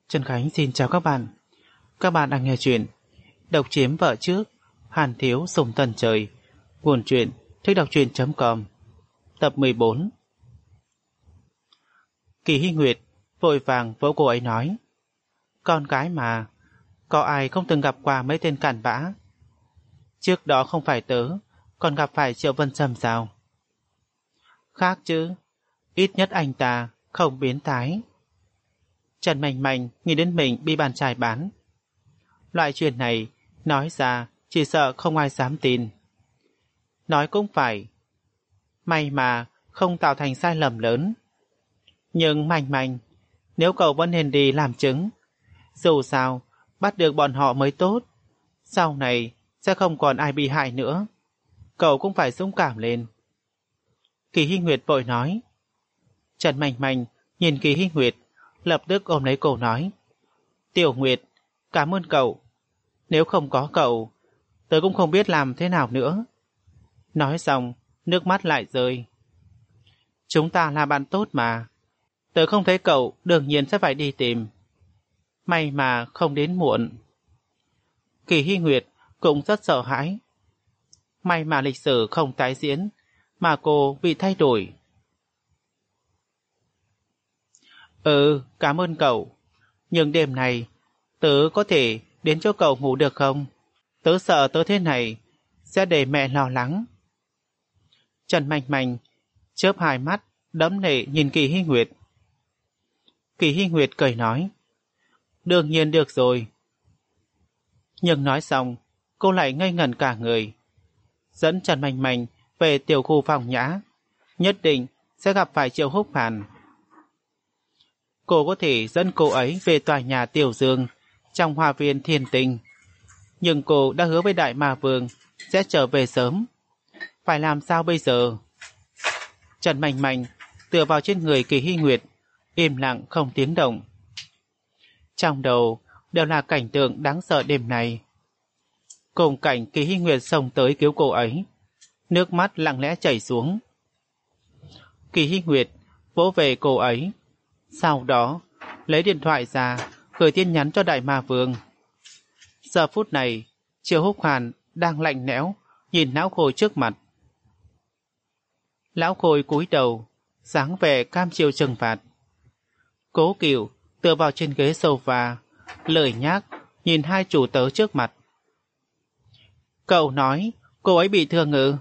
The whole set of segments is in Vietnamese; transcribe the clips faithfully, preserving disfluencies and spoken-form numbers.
Trần Khánh xin chào các bạn. Các bạn đang nghe chuyện Độc chiếm vợ trước, Hàn thiếu sùng tần trời. Nguồn truyện thích đọc truyện chấm com. Tập mười bốn. Kỳ Hy Nguyệt vội vàng vỗ cô ấy nói: con gái mà, có ai không từng gặp qua mấy tên cặn bã? Trước đó không phải tớ, còn gặp phải Triệu Vân Sâm sao? Khác chứ, ít nhất anh ta không biến thái. Trần Mạnh Mạnh nghĩ đến mình bị bạn trai bán. Loại chuyện này nói ra chỉ sợ không ai dám tin. Nói cũng phải, may mà không tạo thành sai lầm lớn. Nhưng Mạnh Mạnh, nếu cậu vẫn nên đi làm chứng, dù sao bắt được bọn họ mới tốt. Sau này sẽ không còn ai bị hại nữa. Cậu cũng phải dũng cảm lên. Kỳ Hy Nguyệt vội nói. Trần Mạnh Mạnh nhìn Kỳ Hy Nguyệt, lập tức ôm lấy cô nói: Tiểu Nguyệt, cảm ơn cậu. Nếu không có cậu, tớ cũng không biết làm thế nào nữa. Nói xong, nước mắt lại rơi. Chúng ta là bạn tốt mà. Tớ không thấy cậu, đương nhiên sẽ phải đi tìm. May mà không đến muộn. Kỳ Hy Nguyệt cũng rất sợ hãi. May mà lịch sử không tái diễn, mà cô bị thay đổi. Ừ, cảm ơn cậu. Nhưng đêm này, tớ có thể đến chỗ cậu ngủ được không? Tớ sợ tớ thế này sẽ để mẹ lo lắng. Trần Mạnh Mạnh chớp hai mắt đẫm lệ nhìn Kỳ Hy Nguyệt. Kỳ Hy Nguyệt cười nói: đương nhiên được rồi. Nhưng nói xong, cô lại ngây ngẩn cả người. Dẫn Trần Mạnh Mạnh về tiểu khu phòng nhã, nhất định sẽ gặp phải Triệu Húc Hàn. Cô có thể dẫn cô ấy về tòa nhà Tiểu Dương trong hoa viên Thiên Tinh, nhưng cô đã hứa với Đại Ma Vương sẽ trở về sớm. Phải làm sao bây giờ? Trần Mạnh Mạnh tựa vào trên người Kỳ Hy Nguyệt, im lặng không tiếng động. Trong đầu đều là cảnh tượng đáng sợ đêm này. Cùng cảnh Kỳ Hy Nguyệt xông tới cứu cô ấy, nước mắt lặng lẽ chảy xuống. Kỳ Hy Nguyệt vỗ về cô ấy, sau đó lấy điện thoại ra gửi tin nhắn cho Đại Ma Vương. Giờ phút này, Triệu Húc Hàn đang lạnh lẽo nhìn Lão Khôi trước mặt. Lão Khôi cúi đầu, dáng vẻ cam chịu trừng phạt. Cố Cửu tựa vào trên ghế sofa, lười nhác nhìn hai chủ tớ trước mặt. Cậu nói cô ấy bị thương ư?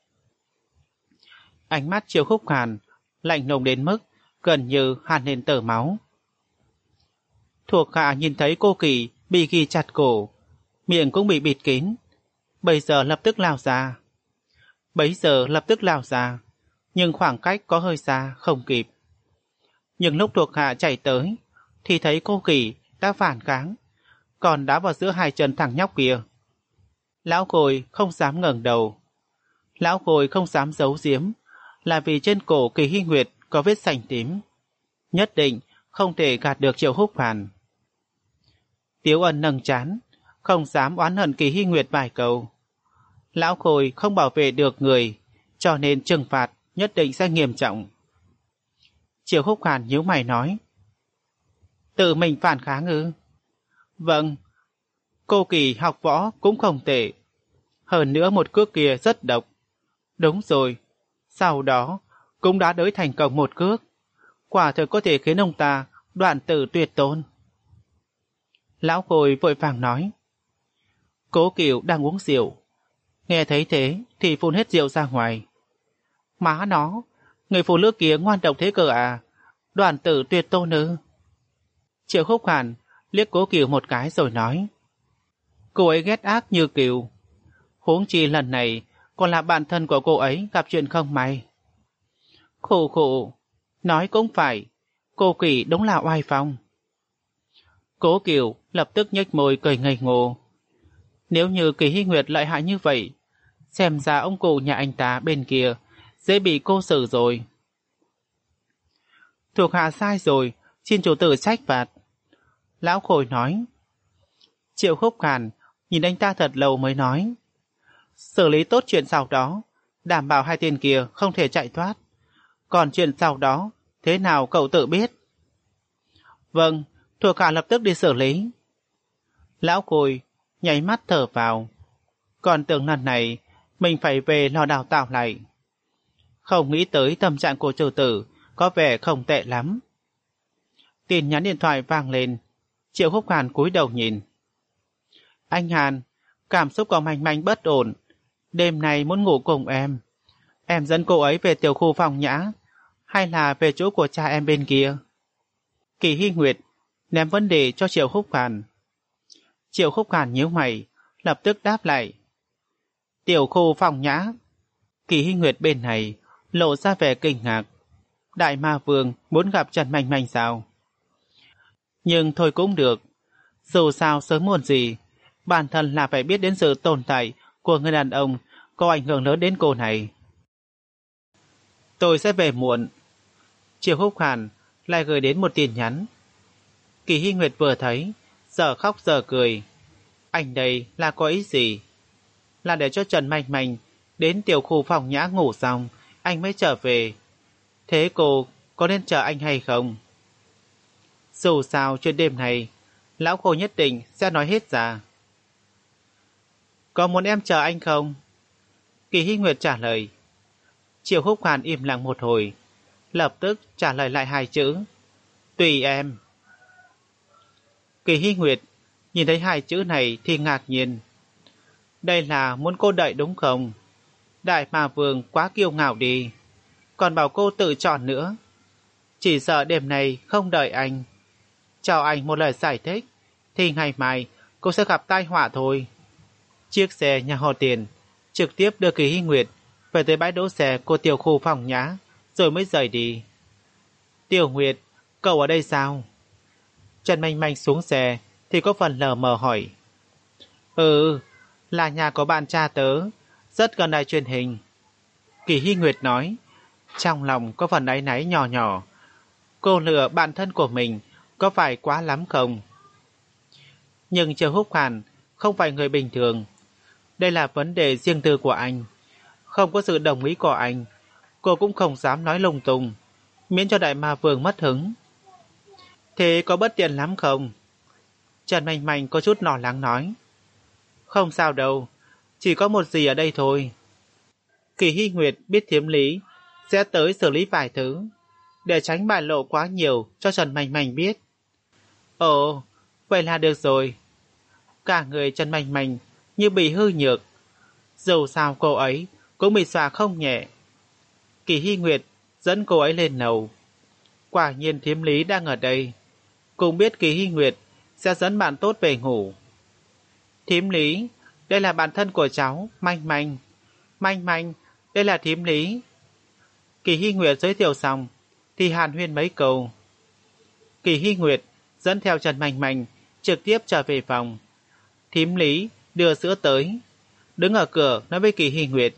Ánh mắt Triệu Húc Hàn lạnh lùng đến mức gần như hàn lên tờ máu. Thuộc hạ nhìn thấy cô Kỳ bị ghi chặt cổ, miệng cũng bị bịt kín. Bây giờ lập tức lao ra. Bấy giờ lập tức lao ra, nhưng khoảng cách có hơi xa, không kịp. Nhưng lúc thuộc hạ chạy tới, thì thấy cô Kỳ đã phản kháng, còn đá vào giữa hai chân thằng nhóc kia. Lão Khôi không dám ngẩng đầu. Lão Khôi không dám giấu giếm, là vì trên cổ Kỳ Hy Nguyệt có vết sành tím. Nhất định không thể gạt được Triệu Húc Hàn. Tiếu Ân nâng trán, không dám oán hận Kỳ Hy Nguyệt vài câu. Lão Khôi không bảo vệ được người, cho nên trừng phạt nhất định sẽ nghiêm trọng. Triệu Húc Hàn nhíu mày nói: tự mình phản kháng ư? Vâng, cô Kỳ học võ cũng không tệ. Hơn nữa một cước kia rất độc. Đúng rồi, sau đó cũng đã đới thành công một cước. Quả thực có thể khiến ông ta đoạn tử tuyệt tôn. Lão Khôi vội vàng nói. Cố Cửu đang uống rượu, nghe thấy thế thì phun hết rượu ra ngoài. Má nó, người phụ nữ kia ngoan độc thế cờ à? Đoạn tử tuyệt tôn ư? Triệu Húc Hàn liếc Cố Cửu một cái rồi nói: cô ấy ghét ác như Cửu. Huống chi lần này còn là bạn thân của cô ấy gặp chuyện không may. Khổ khổ, nói cũng phải, cô Kỳ đúng là oai phong. Cố Cửu lập tức nhếch môi cười ngây ngô. Nếu như Kỳ Hy Nguyệt lợi hại như vậy, xem ra ông cụ nhà anh ta bên kia dễ bị cô xử rồi. Thuộc hạ sai rồi, xin chủ tử trách phạt. Lão Khôi nói. Triệu Húc Hàn nhìn anh ta thật lâu mới nói: xử lý tốt chuyện sau đó, đảm bảo hai tên kia không thể chạy thoát. Còn chuyện sau đó, thế nào cậu tự biết? Vâng, Thuộc hạ lập tức đi xử lý. Lão Cùi nháy mắt thở vào. Còn tưởng lần này mình phải về lo đào tạo lại. Không nghĩ tới tâm trạng của chủ tử có vẻ không tệ lắm. Tin nhắn điện thoại vang lên. Triệu Húc Hàn cúi đầu nhìn. Anh Hàn, cảm xúc của Manh Manh bất ổn. Đêm nay muốn ngủ cùng em. Em dẫn cô ấy về tiểu khu phòng nhã, hay là về chỗ của cha em bên kia? Kỳ Hy Nguyệt ném vấn đề cho Triệu Húc Hàn. Triệu Húc Hàn nhíu mày, lập tức đáp lại. Tiểu khu phòng nhã. Kỳ Hy Nguyệt bên này lộ ra vẻ kinh ngạc. Đại Ma Vương muốn gặp Trần Manh Manh sao? Nhưng thôi cũng được. Dù sao sớm muộn gì, bản thân là phải biết đến sự tồn tại của người đàn ông có ảnh hưởng lớn đến cô này. Tôi sẽ về muộn. Triệu Húc Hàn lại gửi đến một tin nhắn. Kỳ Hy Nguyệt vừa thấy, giờ khóc giờ cười. Anh đây là có ý gì? Là để cho Trần Manh Manh đến tiểu khu phòng nhã ngủ xong, anh mới trở về. Thế cô có nên chờ anh hay không? Dù sao chuyện đêm này, lão cô nhất định sẽ nói hết ra. Có muốn em chờ anh không? Kỳ Hy Nguyệt trả lời. Triệu Húc Hàn im lặng một hồi, lập tức trả lời lại hai chữ. Tùy em. Kỳ Hy Nguyệt nhìn thấy hai chữ này thì ngạc nhiên. Đây là muốn cô đợi đúng không? Đại Ma Vương quá kiêu ngạo đi, còn bảo cô tự chọn nữa. Chỉ sợ đêm này không đợi anh, cho anh một lời giải thích, thì ngày mai cô sẽ gặp tai họa thôi. Chiếc xe nhà họ Tiền trực tiếp đưa Kỳ Hy Nguyệt về tới bãi đỗ xe của tiểu khu phòng nhã, rồi mới rời đi. Tiểu Nguyệt, cậu ở đây sao? Trần Manh Manh xuống xe thì có phần lờ mờ hỏi. Ừ, là nhà có bạn cha tớ, rất gần đài truyền hình. Kỳ Hy Nguyệt nói, trong lòng có phần áy náy nhỏ nhỏ. Cô lừa bạn thân của mình có phải quá lắm không? Nhưng Triệu Húc Hàn không phải người bình thường. Đây là vấn đề riêng tư của anh. Không có sự đồng ý của anh, cô cũng không dám nói lung tung, miễn cho Đại Ma Vương mất hứng. Thế có bất tiện lắm không? Trần Manh Manh có chút lo lắng nói. Không sao đâu, chỉ có một gì ở đây thôi. Kỳ Hy Nguyệt biết Thiếm Lý sẽ tới xử lý vài thứ, để tránh bại lộ quá nhiều cho Trần Manh Manh biết. Ồ, vậy là được rồi. Cả người Trần Manh Manh như bị hư nhược. Dù sao cô ấy cũng bị xòa không nhẹ. Kỳ Hy Nguyệt dẫn cô ấy lên lầu. Quả nhiên Thiếm Lý đang ở đây, cũng biết Kỳ Hy Nguyệt sẽ dẫn bạn tốt về ngủ. Thiếm Lý, đây là bạn thân của cháu, Manh Manh. Manh Manh, đây là Thiếm Lý. Kỳ Hy Nguyệt giới thiệu xong thì hàn huyên mấy câu. Kỳ Hy Nguyệt dẫn theo Trần Manh Manh trực tiếp trở về phòng. Thiếm Lý đưa sữa tới, đứng ở cửa nói với Kỳ Hy Nguyệt.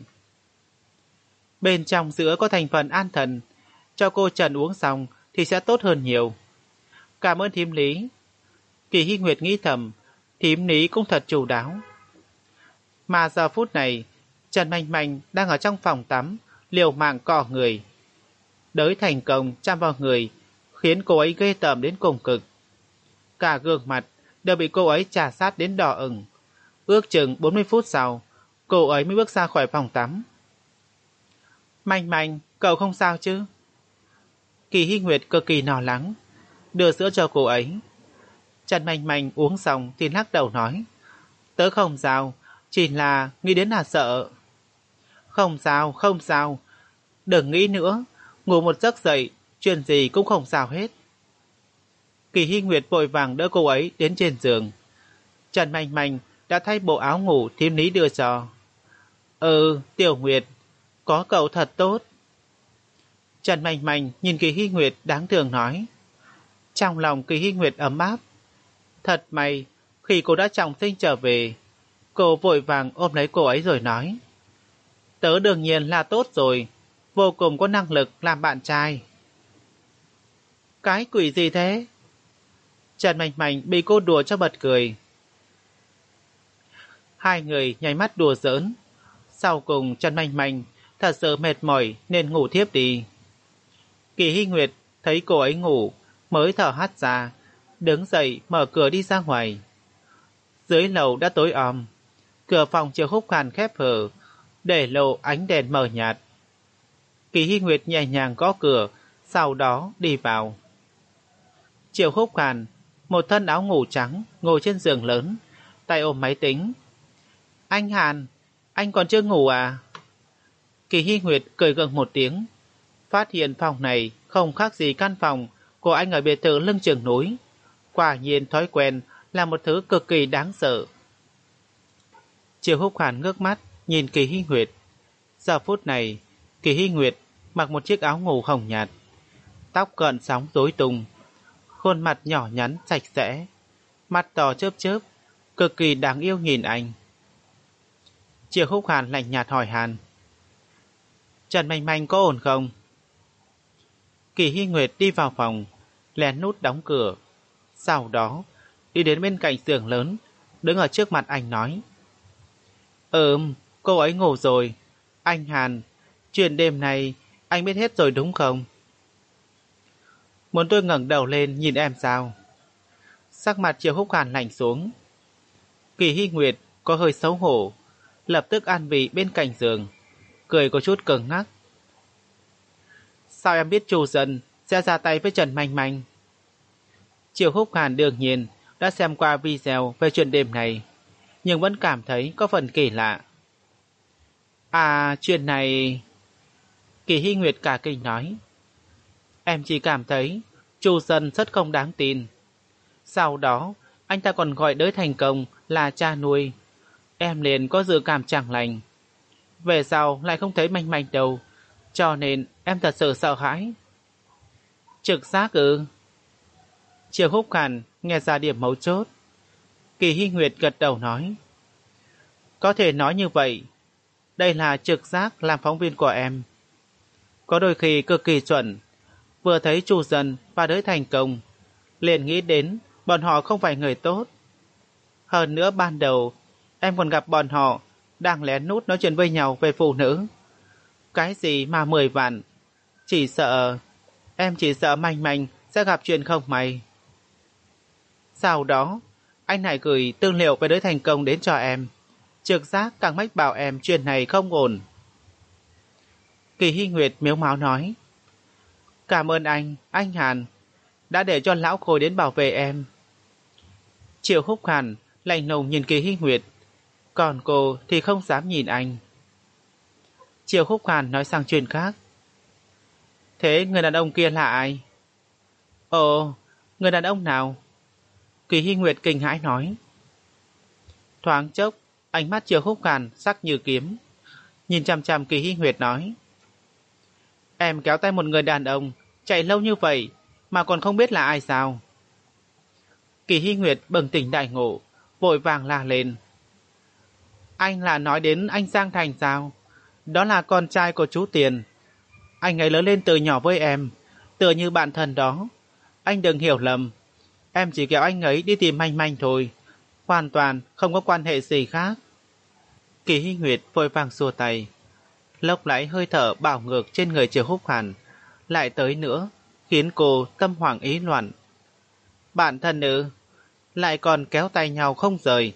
Bên trong sữa có thành phần an thần, cho cô Trần uống xong thì sẽ tốt hơn nhiều. Cảm ơn Thiếm Lý. Kỳ Hy Nguyệt nghĩ thầm, Thiếm Lý cũng thật chu đáo. Mà giờ phút này, Trần Manh Manh đang ở trong phòng tắm, liều mạng cọ người. Đới thành công chạm vào người, khiến cô ấy ghê tởm đến cùng cực. Cả gương mặt đều bị cô ấy chà sát đến đỏ ửng. Ước chừng bốn mươi phút sau, cô ấy mới bước ra khỏi phòng tắm. Manh Manh, cậu không sao chứ? Kỳ Hy Nguyệt cực kỳ lo lắng, đưa sữa cho cô ấy. Trần Manh Manh uống xong thì lắc đầu nói. Tớ không sao, chỉ là nghĩ đến là sợ. Không sao, không sao. Đừng nghĩ nữa, ngủ một giấc dậy, chuyện gì cũng không sao hết. Kỳ Hy Nguyệt vội vàng đỡ cô ấy đến trên giường. Trần Manh Manh đã thay bộ áo ngủ Thiếm Lý đưa cho. Ừ, Tiểu Nguyệt, có cậu thật tốt. Trần Manh Manh nhìn Kỳ Hy Nguyệt đáng thương nói. Trong lòng Kỳ Hy Nguyệt ấm áp. Thật may, khi cô đã trọng sinh trở về, cô vội vàng ôm lấy cô ấy rồi nói. Tớ đương nhiên là tốt rồi, vô cùng có năng lực làm bạn trai. Cái quỷ gì thế? Trần Manh Manh bị cô đùa cho bật cười. Hai người nháy mắt đùa giỡn. Sau cùng Trần Manh Manh thật sự mệt mỏi nên ngủ thiếp đi. Kỳ Hy Nguyệt thấy cô ấy ngủ mới thở hắt ra, đứng dậy mở cửa đi ra ngoài. Dưới lầu đã tối om, cửa phòng Triệu Húc Hàn khép hờ, để lộ ánh đèn mờ nhạt. Kỳ Hy Nguyệt nhẹ nhàng gõ cửa, sau đó đi vào. Triệu Húc Hàn, một thân áo ngủ trắng, ngồi trên giường lớn, tay ôm máy tính. Anh Hàn, anh còn chưa ngủ à? Kỳ Hy Nguyệt cười gượng một tiếng, phát hiện phòng này không khác gì căn phòng của anh ở biệt thự lưng chừng núi. Quả nhiên thói quen là một thứ cực kỳ đáng sợ. Triệu Húc Hàn ngước mắt nhìn Kỳ Hy Nguyệt. Giờ phút này, Kỳ Hy Nguyệt mặc một chiếc áo ngủ hồng nhạt, tóc gợn sóng rối tung, khuôn mặt nhỏ nhắn sạch sẽ, mắt to chớp chớp, cực kỳ đáng yêu nhìn anh. Triệu Húc Hàn lạnh nhạt hỏi han: Trần Manh Manh có ổn không? Kỳ Hy Nguyệt đi vào phòng, lén nút đóng cửa, sau đó đi đến bên cạnh giường lớn, đứng ở trước mặt anh nói: Ừm, cô ấy ngủ rồi. Anh Hàn, chuyện đêm này anh biết hết rồi đúng không? Muốn tôi ngẩng đầu lên nhìn em sao? Sắc mặt Triệu Húc Hàn lạnh xuống. Kỳ Hy Nguyệt có hơi xấu hổ, lập tức an vị bên cạnh giường, cười có chút cứng ngắc. Sao em biết Chu Dân sẽ ra tay với Trần Manh Manh? Triệu Húc Hàn đương nhiên đã xem qua video về chuyện đêm này, nhưng vẫn cảm thấy có phần kỳ lạ. À, chuyện này... Kỳ Hy Nguyệt cả kinh nói: Em chỉ cảm thấy Chu Dân rất không đáng tin. Sau đó, anh ta còn gọi Đới Thành Công là cha nuôi. Em liền có dự cảm chẳng lành. Về sau lại không thấy Manh Manh đâu, cho nên em thật sự sợ hãi. Trực giác ư? Triệu Húc Hàn nghe ra điểm mấu chốt. Kỳ Hy Nguyệt gật đầu nói: Có thể nói như vậy. Đây là trực giác làm phóng viên của em. Có đôi khi cực kỳ chuẩn. Vừa thấy Chu Dân và Đới Thành Công, liền nghĩ đến bọn họ không phải người tốt. Hơn nữa ban đầu em còn gặp bọn họ đang lén nút nói chuyện với nhau về phụ nữ. Cái gì mà mười vạn? Chỉ sợ... Em chỉ sợ Manh Manh sẽ gặp chuyện không may. Sau đó, anh này gửi tư liệu về Đới Thành Công đến cho em. Trực giác càng mách bảo em chuyện này không ổn. Kỳ Hy Nguyệt miếu máu nói: Cảm ơn anh, anh Hàn, đã để cho lão Khôi đến bảo vệ em. Triệu Húc Hàn lạnh lùng nhìn Kỳ Hy Nguyệt, còn cô thì không dám nhìn anh. Triệu Húc Hàn nói sang chuyện khác: Thế người đàn ông kia là ai? Ồ, người đàn ông nào? Kỳ Hy Nguyệt kinh hãi nói. Thoáng chốc, ánh mắt Triệu Húc Hàn sắc như kiếm, nhìn chằm chằm Kỳ Hy Nguyệt nói: Em kéo tay một người đàn ông chạy lâu như vậy mà còn không biết là ai sao? Kỳ Hy Nguyệt bừng tỉnh đại ngộ, vội vàng la lên: Anh là nói đến anh Giang Thành sao? Đó là con trai của chú Tiền. Anh ấy lớn lên từ nhỏ với em, tựa như bạn thân đó. Anh đừng hiểu lầm, em chỉ kéo anh ấy đi tìm Manh Manh thôi, hoàn toàn không có quan hệ gì khác. Kỳ Hy Nguyệt vội vàng xua tay, lốc lại hơi thở bạo ngược trên người Triệu Húc Hàn lại tới nữa, khiến cô tâm hoảng ý loạn. Bạn thân ư? Lại còn kéo tay nhau không rời.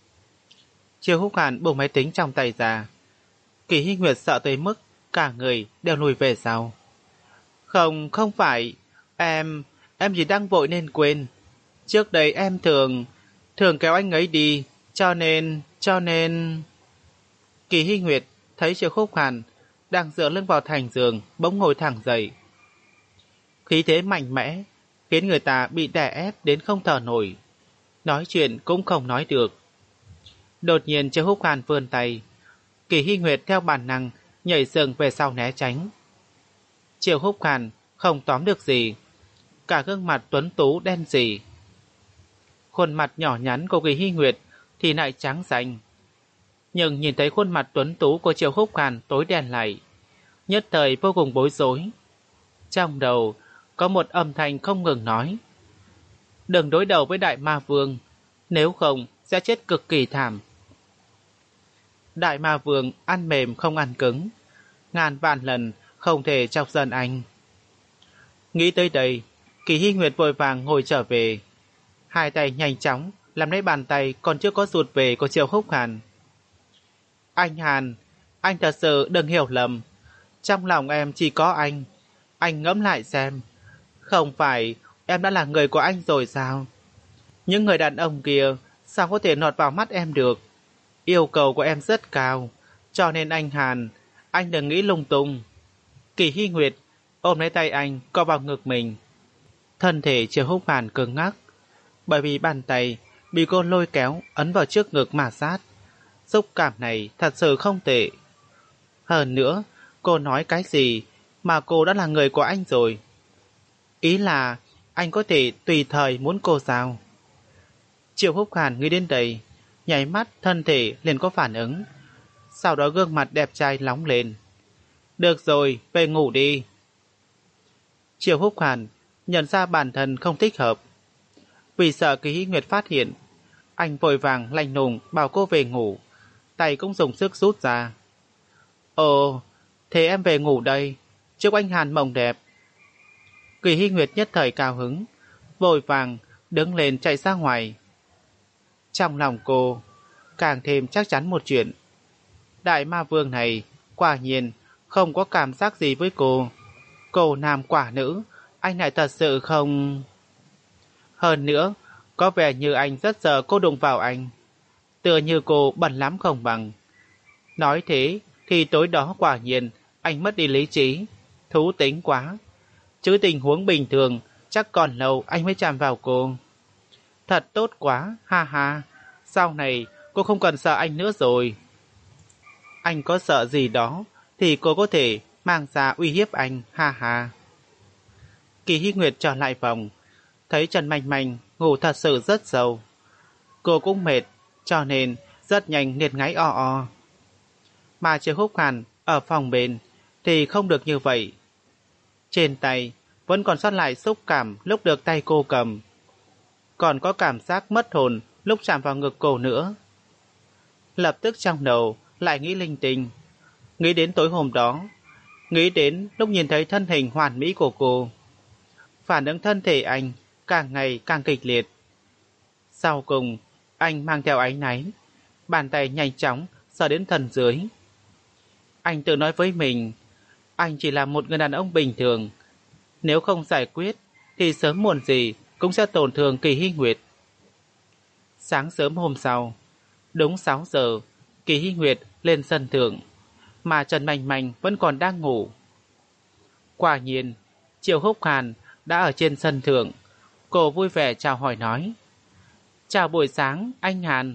Triệu Húc Hàn buông máy tính trong tay ra. Kỳ Hy Nguyệt sợ tới mức cả người đều lùi về sau. Không, không phải. Em, em chỉ đang vội nên quên. Trước đây em thường, thường kéo anh ấy đi, cho nên, cho nên... Kỳ Hy Nguyệt thấy Triệu Húc Hàn đang dựa lưng vào thành giường, bỗng ngồi thẳng dậy. Khí thế mạnh mẽ, khiến người ta bị đè ép đến không thở nổi. Nói chuyện cũng không nói được. Đột nhiên Triệu Húc Hàn vươn tay, Kỳ Hy Nguyệt theo bản năng nhảy dựng về sau né tránh. Triệu Húc Hàn không tóm được gì, cả gương mặt tuấn tú đen sì. Khuôn mặt nhỏ nhắn của Kỳ Hy Nguyệt thì lại trắng xanh, nhưng nhìn thấy khuôn mặt tuấn tú của Triệu Húc Hàn tối đen lại, nhất thời vô cùng bối rối. Trong đầu có một âm thanh không ngừng nói: Đừng đối đầu với Đại Ma Vương, nếu không sẽ chết cực kỳ thảm. Đại Ma Vương ăn mềm không ăn cứng, ngàn vạn lần không thể chọc giận anh. Nghĩ tới đây, Kỳ Hy Nguyệt vội vàng ngồi trở về, Hai tay nhanh chóng làm lấy bàn tay còn chưa có rụt về của Triệu Húc Hàn. Anh Hàn, anh thật sự đừng hiểu lầm. Trong lòng em chỉ có anh. Anh ngẫm lại xem. Không phải em đã là người của anh rồi sao? Những người đàn ông kia sao có thể lọt vào mắt em được? Yêu cầu của em rất cao. Cho nên anh Hàn, anh đừng nghĩ lung tung. Kỳ Hy Nguyệt ôm lấy tay anh co vào ngực mình. Thân thể Triệu Húc Hàn cứng ngắc, bởi vì bàn tay bị cô lôi kéo ấn vào trước ngực mà sát. Xúc cảm này thật sự không tệ. Hơn nữa, cô nói cái gì mà cô đã là người của anh rồi? Ý là anh có thể tùy thời muốn cô sao? Triệu Húc Hàn nghĩ đến đây, nháy mắt thân thể liền có phản ứng. Sau đó gương mặt đẹp trai nóng lên. Được rồi, về ngủ đi. Triệu Húc Hàn nhận ra bản thân không thích hợp. Vì sợ Kỳ Hy Nguyệt phát hiện, anh vội vàng lạnh lùng bảo cô về ngủ, tay cũng dùng sức rút ra. Ồ, thế em về ngủ đây, chúc anh Hàn mộng đẹp. Kỳ Hy Nguyệt nhất thời cao hứng, vội vàng đứng lên chạy ra ngoài. Trong lòng cô càng thêm chắc chắn một chuyện. Đại ma vương này quả nhiên không có cảm giác gì với cô. Cô nam quả nữ, anh lại thật sự không... Hơn nữa, có vẻ như anh rất sợ cô đụng vào anh. Tựa như cô bẩn lắm không bằng. Nói thế thì tối đó quả nhiên anh mất đi lý trí. Thú tính quá. Chứ tình huống bình thường chắc còn lâu anh mới chạm vào cô. Thật tốt quá, ha ha. Sau này cô không cần sợ anh nữa rồi. Anh có sợ gì đó thì cô có thể mang ra uy hiếp anh, ha ha. Kỳ Hy Nguyệt trở lại phòng, thấy Trần Manh Manh ngủ thật sự rất sâu. Cô cũng mệt, cho nên rất nhanh liệt ngáy o o. Mà Triệu Húc Hàn ở phòng bên thì không được như vậy. Trên tay vẫn còn sót lại xúc cảm lúc được tay cô cầm. Còn có cảm giác mất hồn lúc chạm vào ngực cô nữa. Lập tức trong đầu lại nghĩ linh tinh. Nghĩ đến tối hôm đó, nghĩ đến lúc nhìn thấy thân hình hoàn mỹ của cô. Phản ứng thân thể anh càng ngày càng kịch liệt. Sau cùng, anh mang theo áy náy, bàn tay nhanh chóng sờ đến thân dưới. Anh tự nói với mình, anh chỉ là một người đàn ông bình thường. Nếu không giải quyết, thì sớm muộn gì cũng sẽ tổn thương Kỳ Hy Nguyệt. Sáng sớm hôm sau, đúng sáu giờ, Kỳ Hy Nguyệt lên sân thượng, mà Trần Manh Manh vẫn còn đang ngủ. Quả nhiên, Triệu Húc Hàn đã ở trên sân thượng. Cô vui vẻ chào hỏi nói, chào buổi sáng anh Hàn.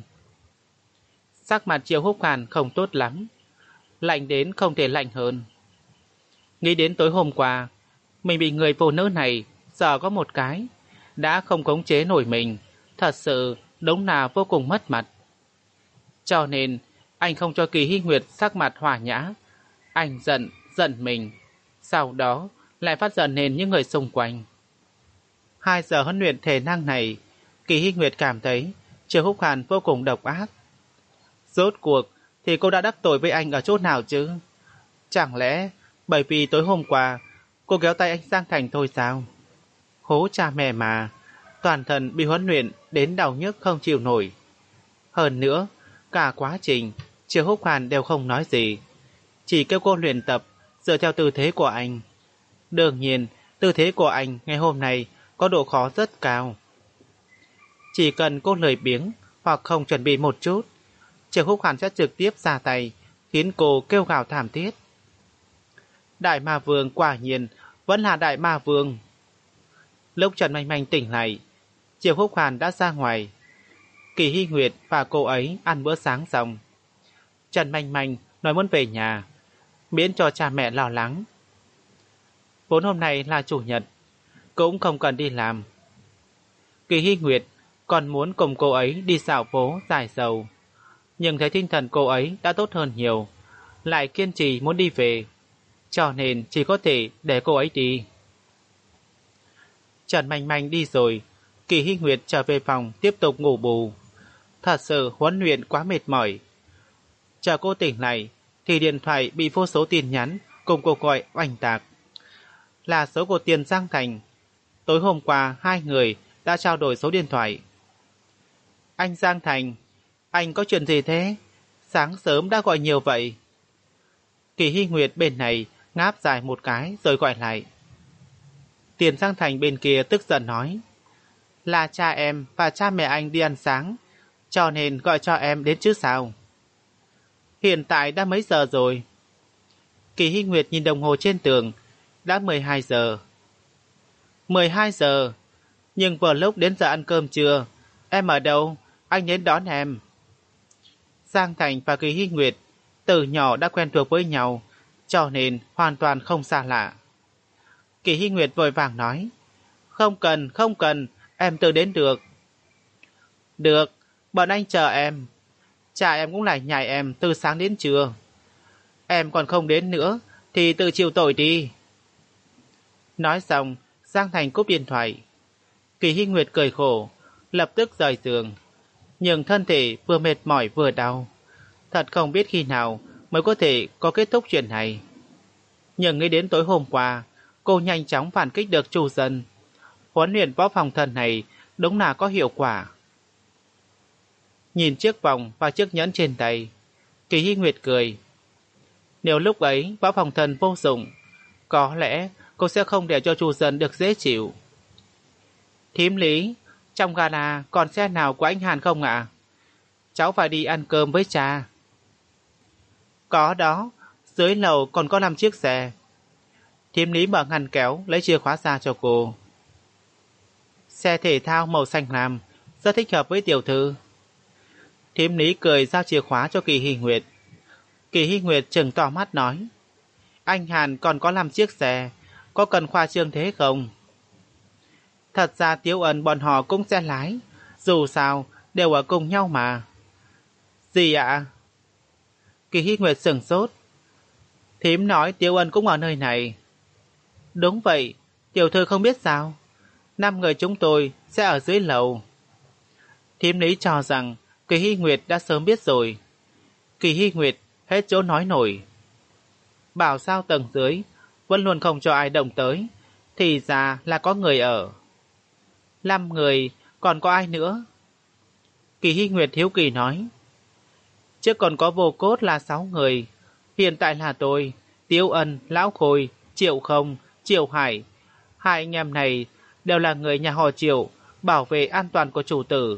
Sắc mặt Triệu Húc Hàn không tốt lắm, lạnh đến không thể lạnh hơn. Nghĩ đến tối hôm qua, mình bị người phụ nữ này giở có một cái, đã không khống chế nổi mình, thật sự đúng là vô cùng mất mặt. Cho nên anh không cho Kỳ Hy Nguyệt sắc mặt hòa nhã. Anh giận, giận mình, sau đó lại phát giận lên những người xung quanh. Hai giờ huấn luyện thể năng này, Kỳ Hy Nguyệt cảm thấy Triệu Húc Hàn vô cùng độc ác. Rốt cuộc thì cô đã đắc tội với anh ở chỗ nào chứ? Chẳng lẽ bởi vì tối hôm qua cô kéo tay anh Giang Thành thôi sao? Hố cha mẹ mà, toàn thân bị huấn luyện đến đau nhức không chịu nổi. Hơn nữa, cả quá trình Triệu Húc Hàn đều không nói gì, chỉ kêu cô luyện tập dựa theo tư thế của anh. Đương nhiên, tư thế của anh ngày hôm nay có độ khó rất cao. Chỉ cần cô lười biếng hoặc không chuẩn bị một chút, Triệu Húc Hàn sẽ trực tiếp ra tay, khiến cô kêu gào thảm thiết. Đại Ma Vương quả nhiên vẫn là Đại Ma Vương. Lúc Trần Manh Manh tỉnh lại, Triệu Húc Hàn đã ra ngoài. Kỳ Hy Nguyệt và cô ấy ăn bữa sáng xong. Trần Manh Manh nói muốn về nhà, miễn cho cha mẹ lo lắng. Vốn hôm nay là chủ nhật, cũng không cần đi làm. Kỳ Hy Nguyệt còn muốn cùng cô ấy đi dạo phố giải sầu, nhưng thấy tinh thần cô ấy đã tốt hơn nhiều, lại kiên trì muốn đi về, cho nên chỉ có thể để cô ấy đi. Trần Manh Manh đi rồi, Kỳ Hy Nguyệt trở về phòng tiếp tục ngủ bù. Thật sự huấn luyện quá mệt mỏi. Chờ cô tỉnh lại thì điện thoại bị vô số tin nhắn cùng cuộc gọi oanh tạc. Là số của Tiền Giang Thành. Tối hôm qua hai người đã trao đổi số điện thoại. Anh Giang Thành, anh có chuyện gì thế? Sáng sớm đã gọi nhiều vậy. Kỳ Hy Nguyệt bên này ngáp dài một cái rồi gọi lại. Tiền Giang Thành bên kia tức giận nói, là cha em và cha mẹ anh đi ăn sáng, cho nên gọi cho em đến chứ sao. Hiện tại đã mấy giờ rồi? Kỳ Hy Nguyệt nhìn đồng hồ trên tường, đã mười hai giờ. mười hai giờ, nhưng vừa lúc đến giờ ăn cơm trưa, em ở đâu? Anh đến đón em. Giang Thành và Kỳ Hy Nguyệt từ nhỏ đã quen thuộc với nhau, cho nên hoàn toàn không xa lạ. Kỳ Hy Nguyệt vội vàng nói, không cần, không cần, em tự đến được. Được, bọn anh chờ em. Cha em cũng lại nhảy em từ sáng đến trưa. Em còn không đến nữa thì tự chịu tội đi. Nói xong, Giang Thành cúp điện thoại. Kỳ Hy Nguyệt cười khổ, lập tức rời giường. Nhưng thân thể vừa mệt mỏi vừa đau. Thật không biết khi nào mới có thể có kết thúc chuyện này. Nhưng nghĩ đến tối hôm qua, cô nhanh chóng phản kích được Chu Dân. Huấn luyện võ phòng thần này đúng là có hiệu quả. Nhìn chiếc vòng và chiếc nhẫn trên tay, Kỳ Hy Nguyệt cười. Nếu lúc ấy võ phòng thần vô dụng, có lẽ cô sẽ không để cho Chu Dân được dễ chịu. Thím Lý, trong gala còn xe nào của anh Hàn không ạ? Cháu phải đi ăn cơm với cha. Có đó, dưới lầu còn có năm chiếc xe. Thím Lý mở ngăn kéo lấy chìa khóa ra cho cô. Xe thể thao màu xanh lam, rất thích hợp với tiểu thư. Thím Lý cười giao chìa khóa cho Kỳ Hy Nguyệt. Kỳ Hy Nguyệt trừng to mắt nói, anh Hàn còn có năm chiếc xe, có cần khoa trương thế không? Thật ra Tiếu Ân bọn họ cũng sẽ lái, dù sao đều ở cùng nhau mà. Gì ạ? Kỳ Hy Nguyệt sửng sốt. Thím nói Tiếu Ân cũng ở nơi này. Đúng vậy, tiểu thư không biết sao? Năm người chúng tôi sẽ ở dưới lầu. Thím Lý cho rằng Kỳ Hy Nguyệt đã sớm biết rồi. Kỳ Hy Nguyệt hết chỗ nói nổi. Bảo sao tầng dưới vẫn luôn không cho ai động tới, thì ra là có người ở. Năm người, còn có ai nữa? Kỳ Hy Nguyệt hiếu kỳ nói. Trước còn có Vô Cốt là sáu người, hiện tại là tôi, Tiếu Ân, Lão Khôi, Triệu Không, Triệu Hải. Hai anh em này đều là người nhà họ Triệu, bảo vệ an toàn của chủ tử.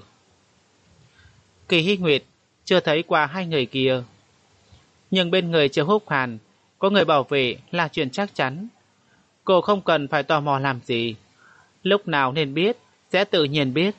Kỳ Hy Nguyệt chưa thấy qua hai người kia, nhưng bên người Triệu Húc Hàn có người bảo vệ là chuyện chắc chắn. Cô không cần phải tò mò làm gì, lúc nào nên biết sẽ tự nhiên biết.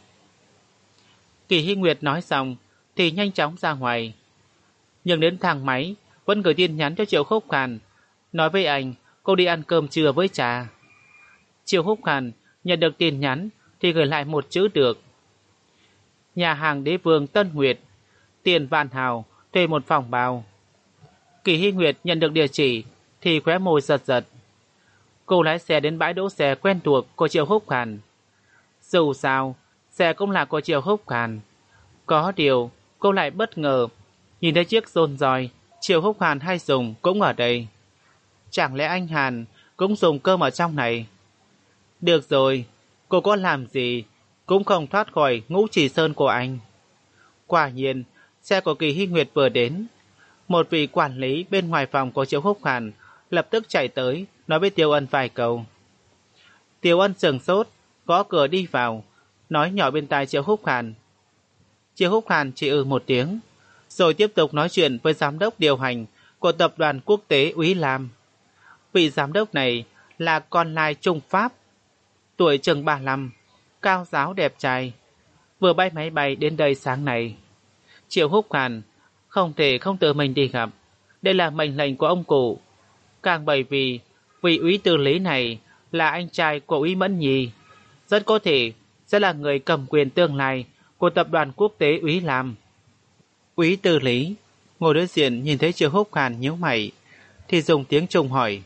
Kỳ Hy Nguyệt nói xong thì nhanh chóng ra ngoài, nhưng đến thang máy vẫn gửi tin nhắn cho Triệu Húc Hàn, nói với anh cô đi ăn cơm trưa với cha. Triệu Húc Hàn nhận được tin nhắn thì gửi lại một chữ được. Nhà hàng Đế Vương Tân Nguyệt, tiền vạn hào, thuê một phòng bao. Kỳ Hy Nguyệt nhận được địa chỉ thì khóe môi giật giật. Cô lái xe đến bãi đỗ xe quen thuộc của Triệu Húc Hàn. Dù sao, xe cũng là của Triệu Húc Hàn. Có điều, cô lại bất ngờ nhìn thấy chiếc rôn roi Triệu Húc Hàn hay dùng cũng ở đây. Chẳng lẽ anh Hàn cũng dùng cơm ở trong này? Được rồi, cô có làm gì cũng không thoát khỏi ngũ chỉ sơn của anh. Quả nhiên, xe của Kỳ Hy Nguyệt vừa đến, một vị quản lý bên ngoài phòng của Triệu Húc Hàn lập tức chạy tới nói với Tiêu Ân vài câu. Tiêu Ân sửng sốt, gõ cửa đi vào, nói nhỏ bên tai Triệu Húc Hàn. Triệu Húc Hàn chỉ ừ một tiếng, rồi tiếp tục nói chuyện với giám đốc điều hành của tập đoàn quốc tế Úy Lam. Vị giám đốc này là con lai Trung Pháp, tuổi chừng ba mươi lăm, cao ráo đẹp trai, vừa bay máy bay đến đây sáng nay. Triệu Húc Hàn không thể không tự mình đi gặp, đây là mệnh lệnh của ông cụ. Càng bởi vì vị úy tư lý này là anh trai của úy Mẫn Nhi, rất có thể sẽ là người cầm quyền tương lai của tập đoàn quốc tế Úy Lam. Úy tư lý ngồi đối diện nhìn thấy Triệu Húc Hàn nhíu mày thì dùng tiếng Trung hỏi.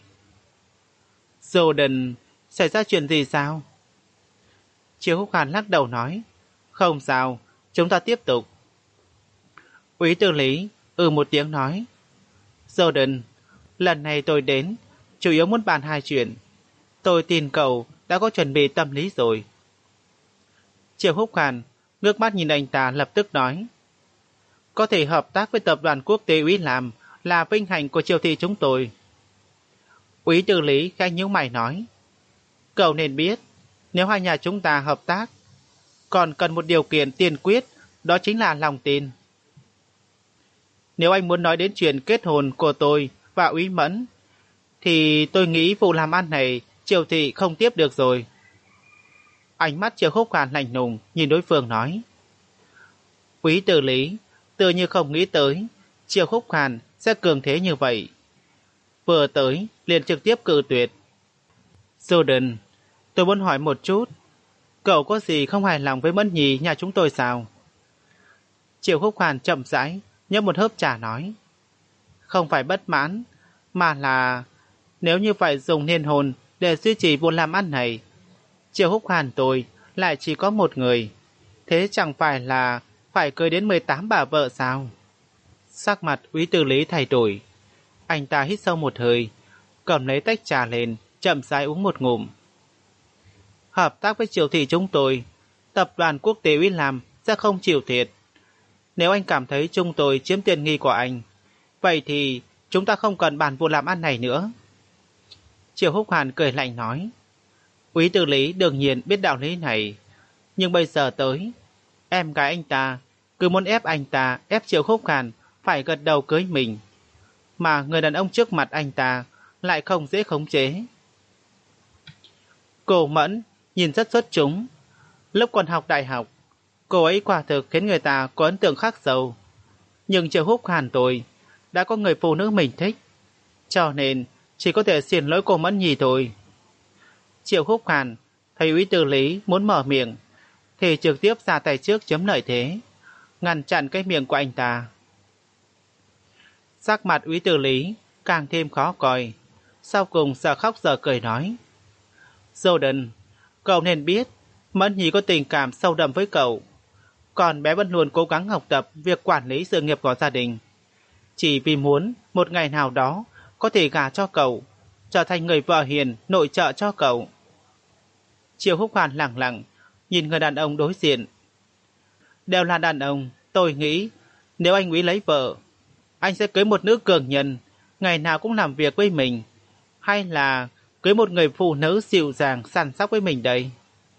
Jordan, xảy ra chuyện gì sao? Triệu Húc Hàn lắc đầu nói, không sao, chúng ta tiếp tục. Úy tư lý ừ một tiếng nói, Jordan, lần này tôi đến chủ yếu muốn bàn hai chuyện. Tôi tin cậu đã có chuẩn bị tâm lý rồi. Triệu Húc Hàn ngước mắt nhìn anh ta lập tức nói. Có thể hợp tác với tập đoàn quốc tế Úy Lam là vinh hạnh của Triều thị chúng tôi. Úy Tư Lý khẽ nhíu mày nói. Cậu nên biết, nếu hai nhà chúng ta hợp tác, còn cần một điều kiện tiên quyết, đó chính là lòng tin. Nếu anh muốn nói đến chuyện kết hôn của tôi và Úy Mẫn, thì tôi nghĩ vụ làm ăn này Triều thị không tiếp được rồi. Ánh mắt Triệu Húc Hàn lạnh lùng nhìn đối phương nói. Úy Tư Lý tự như không nghĩ tới Triệu Húc Hàn sẽ cường thế như vậy. Vừa tới liền trực tiếp cự tuyệt. Jordan, tôi muốn hỏi một chút, cậu có gì không hài lòng với Mẫn Nhi nhà chúng tôi sao? Triệu Húc Hàn chậm rãi nhấp một hớp trà nói. Không phải bất mãn, mà là nếu như phải dùng niên hồn để duy trì vụ làm ăn này, Triệu Húc Hàn tôi lại chỉ có một người, thế chẳng phải là phải cưới đến mười tám bà vợ sao? Sắc mặt Úy Tư Lý thay đổi, anh ta hít sâu một hơi, cầm lấy tách trà lên, chậm rãi uống một ngụm. Hợp tác với Triều thị chúng tôi, tập đoàn quốc tế Úy Lam sẽ không chịu thiệt. Nếu anh cảm thấy chúng tôi chiếm tiện nghi của anh, vậy thì chúng ta không cần bàn vụ làm ăn này nữa. Triệu Húc Hàn cười lạnh nói. Úy Tư Lý đương nhiên biết đạo lý này, nhưng bây giờ tới, em gái anh ta cứ muốn ép anh ta ép Triệu Húc Hàn phải gật đầu cưới mình, mà người đàn ông trước mặt anh ta lại không dễ khống chế. Cô Mẫn nhìn rất xuất chúng. Lúc còn học đại học, cô ấy quả thực khiến người ta có ấn tượng khắc sâu. Nhưng Triệu Húc Hàn tôi đã có người phụ nữ mình thích, cho nên chỉ có thể xin lỗi cô Mẫn Nhi thôi. Triệu Húc Hàn thấy Úy Tư Lý muốn mở miệng, thì trực tiếp ra tay trước chiếm lợi thế, ngăn chặn cái miệng của anh ta. Sắc mặt Úy Tư Lý càng thêm khó coi, sau cùng giờ khóc giờ cười nói. Jordan, cậu nên biết Mẫn Nhi có tình cảm sâu đậm với cậu, còn bé vẫn luôn cố gắng học tập việc quản lý sự nghiệp của gia đình, chỉ vì muốn một ngày nào đó có thể gả cho cậu, trở thành người vợ hiền nội trợ cho cậu. Triệu Húc Hàn lẳng lặng nhìn người đàn ông đối diện. Đều là đàn ông, tôi nghĩ nếu anh Úy lấy vợ, anh sẽ cưới một nữ cường nhân, ngày nào cũng làm việc với mình, hay là cưới một người phụ nữ dịu dàng săn sóc với mình đây?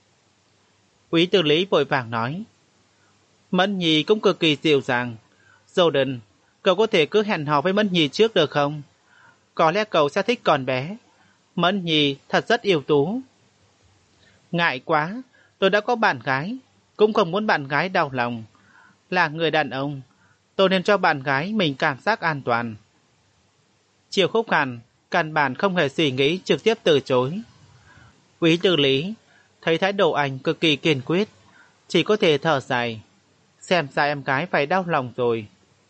Úy Tư Lý vội vàng nói. Mẫn Nhi cũng cực kỳ dịu dàng. Jordan, cậu có thể cứ hẹn hò với Mẫn Nhi trước được không? Có lẽ cậu sẽ thích con bé. Mẫn Nhi thật rất ưu tú. Ngại quá, tôi đã có bạn gái, cũng không muốn bạn gái đau lòng. Là người đàn ông, tôi nên cho bạn gái mình cảm giác an toàn. Triệu Húc Hàn căn bản không hề suy nghĩ, trực tiếp từ chối. Úy Tư Lý thấy thái độ anh cực kỳ kiên quyết, chỉ có thể thở dài. Xem ra em gái phải đau lòng rồi.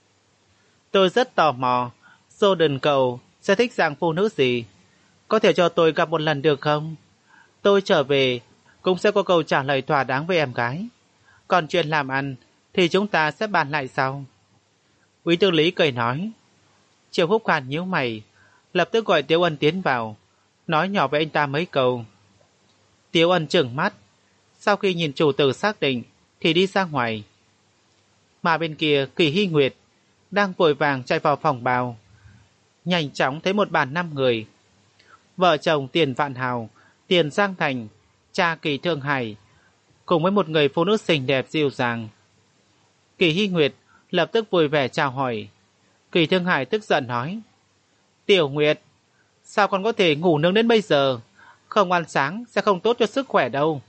Tôi rất tò mò, Jordan cậu sẽ thích dạng phụ nữ gì? Có thể cho tôi gặp một lần được không? Tôi trở về cũng sẽ có câu trả lời thỏa đáng với em gái. Còn chuyện làm ăn thì chúng ta sẽ bàn lại sau. Úy Tư Lý cười nói. Triệu Húc Hàn nhíu mày, lập tức gọi Tiếu Ân tiến vào, nói nhỏ với anh ta mấy câu. Tiếu Ân trừng mắt, sau khi nhìn chủ tử xác định thì đi ra ngoài. Mà bên kia Kỳ Hy Nguyệt đang vội vàng chạy vào phòng bào, nhanh chóng thấy một bàn năm người. Vợ chồng Tiền Vạn Hào, Tiền Giang Thành, cha Kỳ Thương Hải, cùng với một người phụ nữ xinh đẹp dịu dàng. Kỳ Hy Nguyệt lập tức vui vẻ chào hỏi. Kỳ Thương Hải tức giận nói. Tiểu Nguyệt, sao con có thể ngủ nướng đến bây giờ? Không ăn sáng sẽ không tốt cho sức khỏe đâu.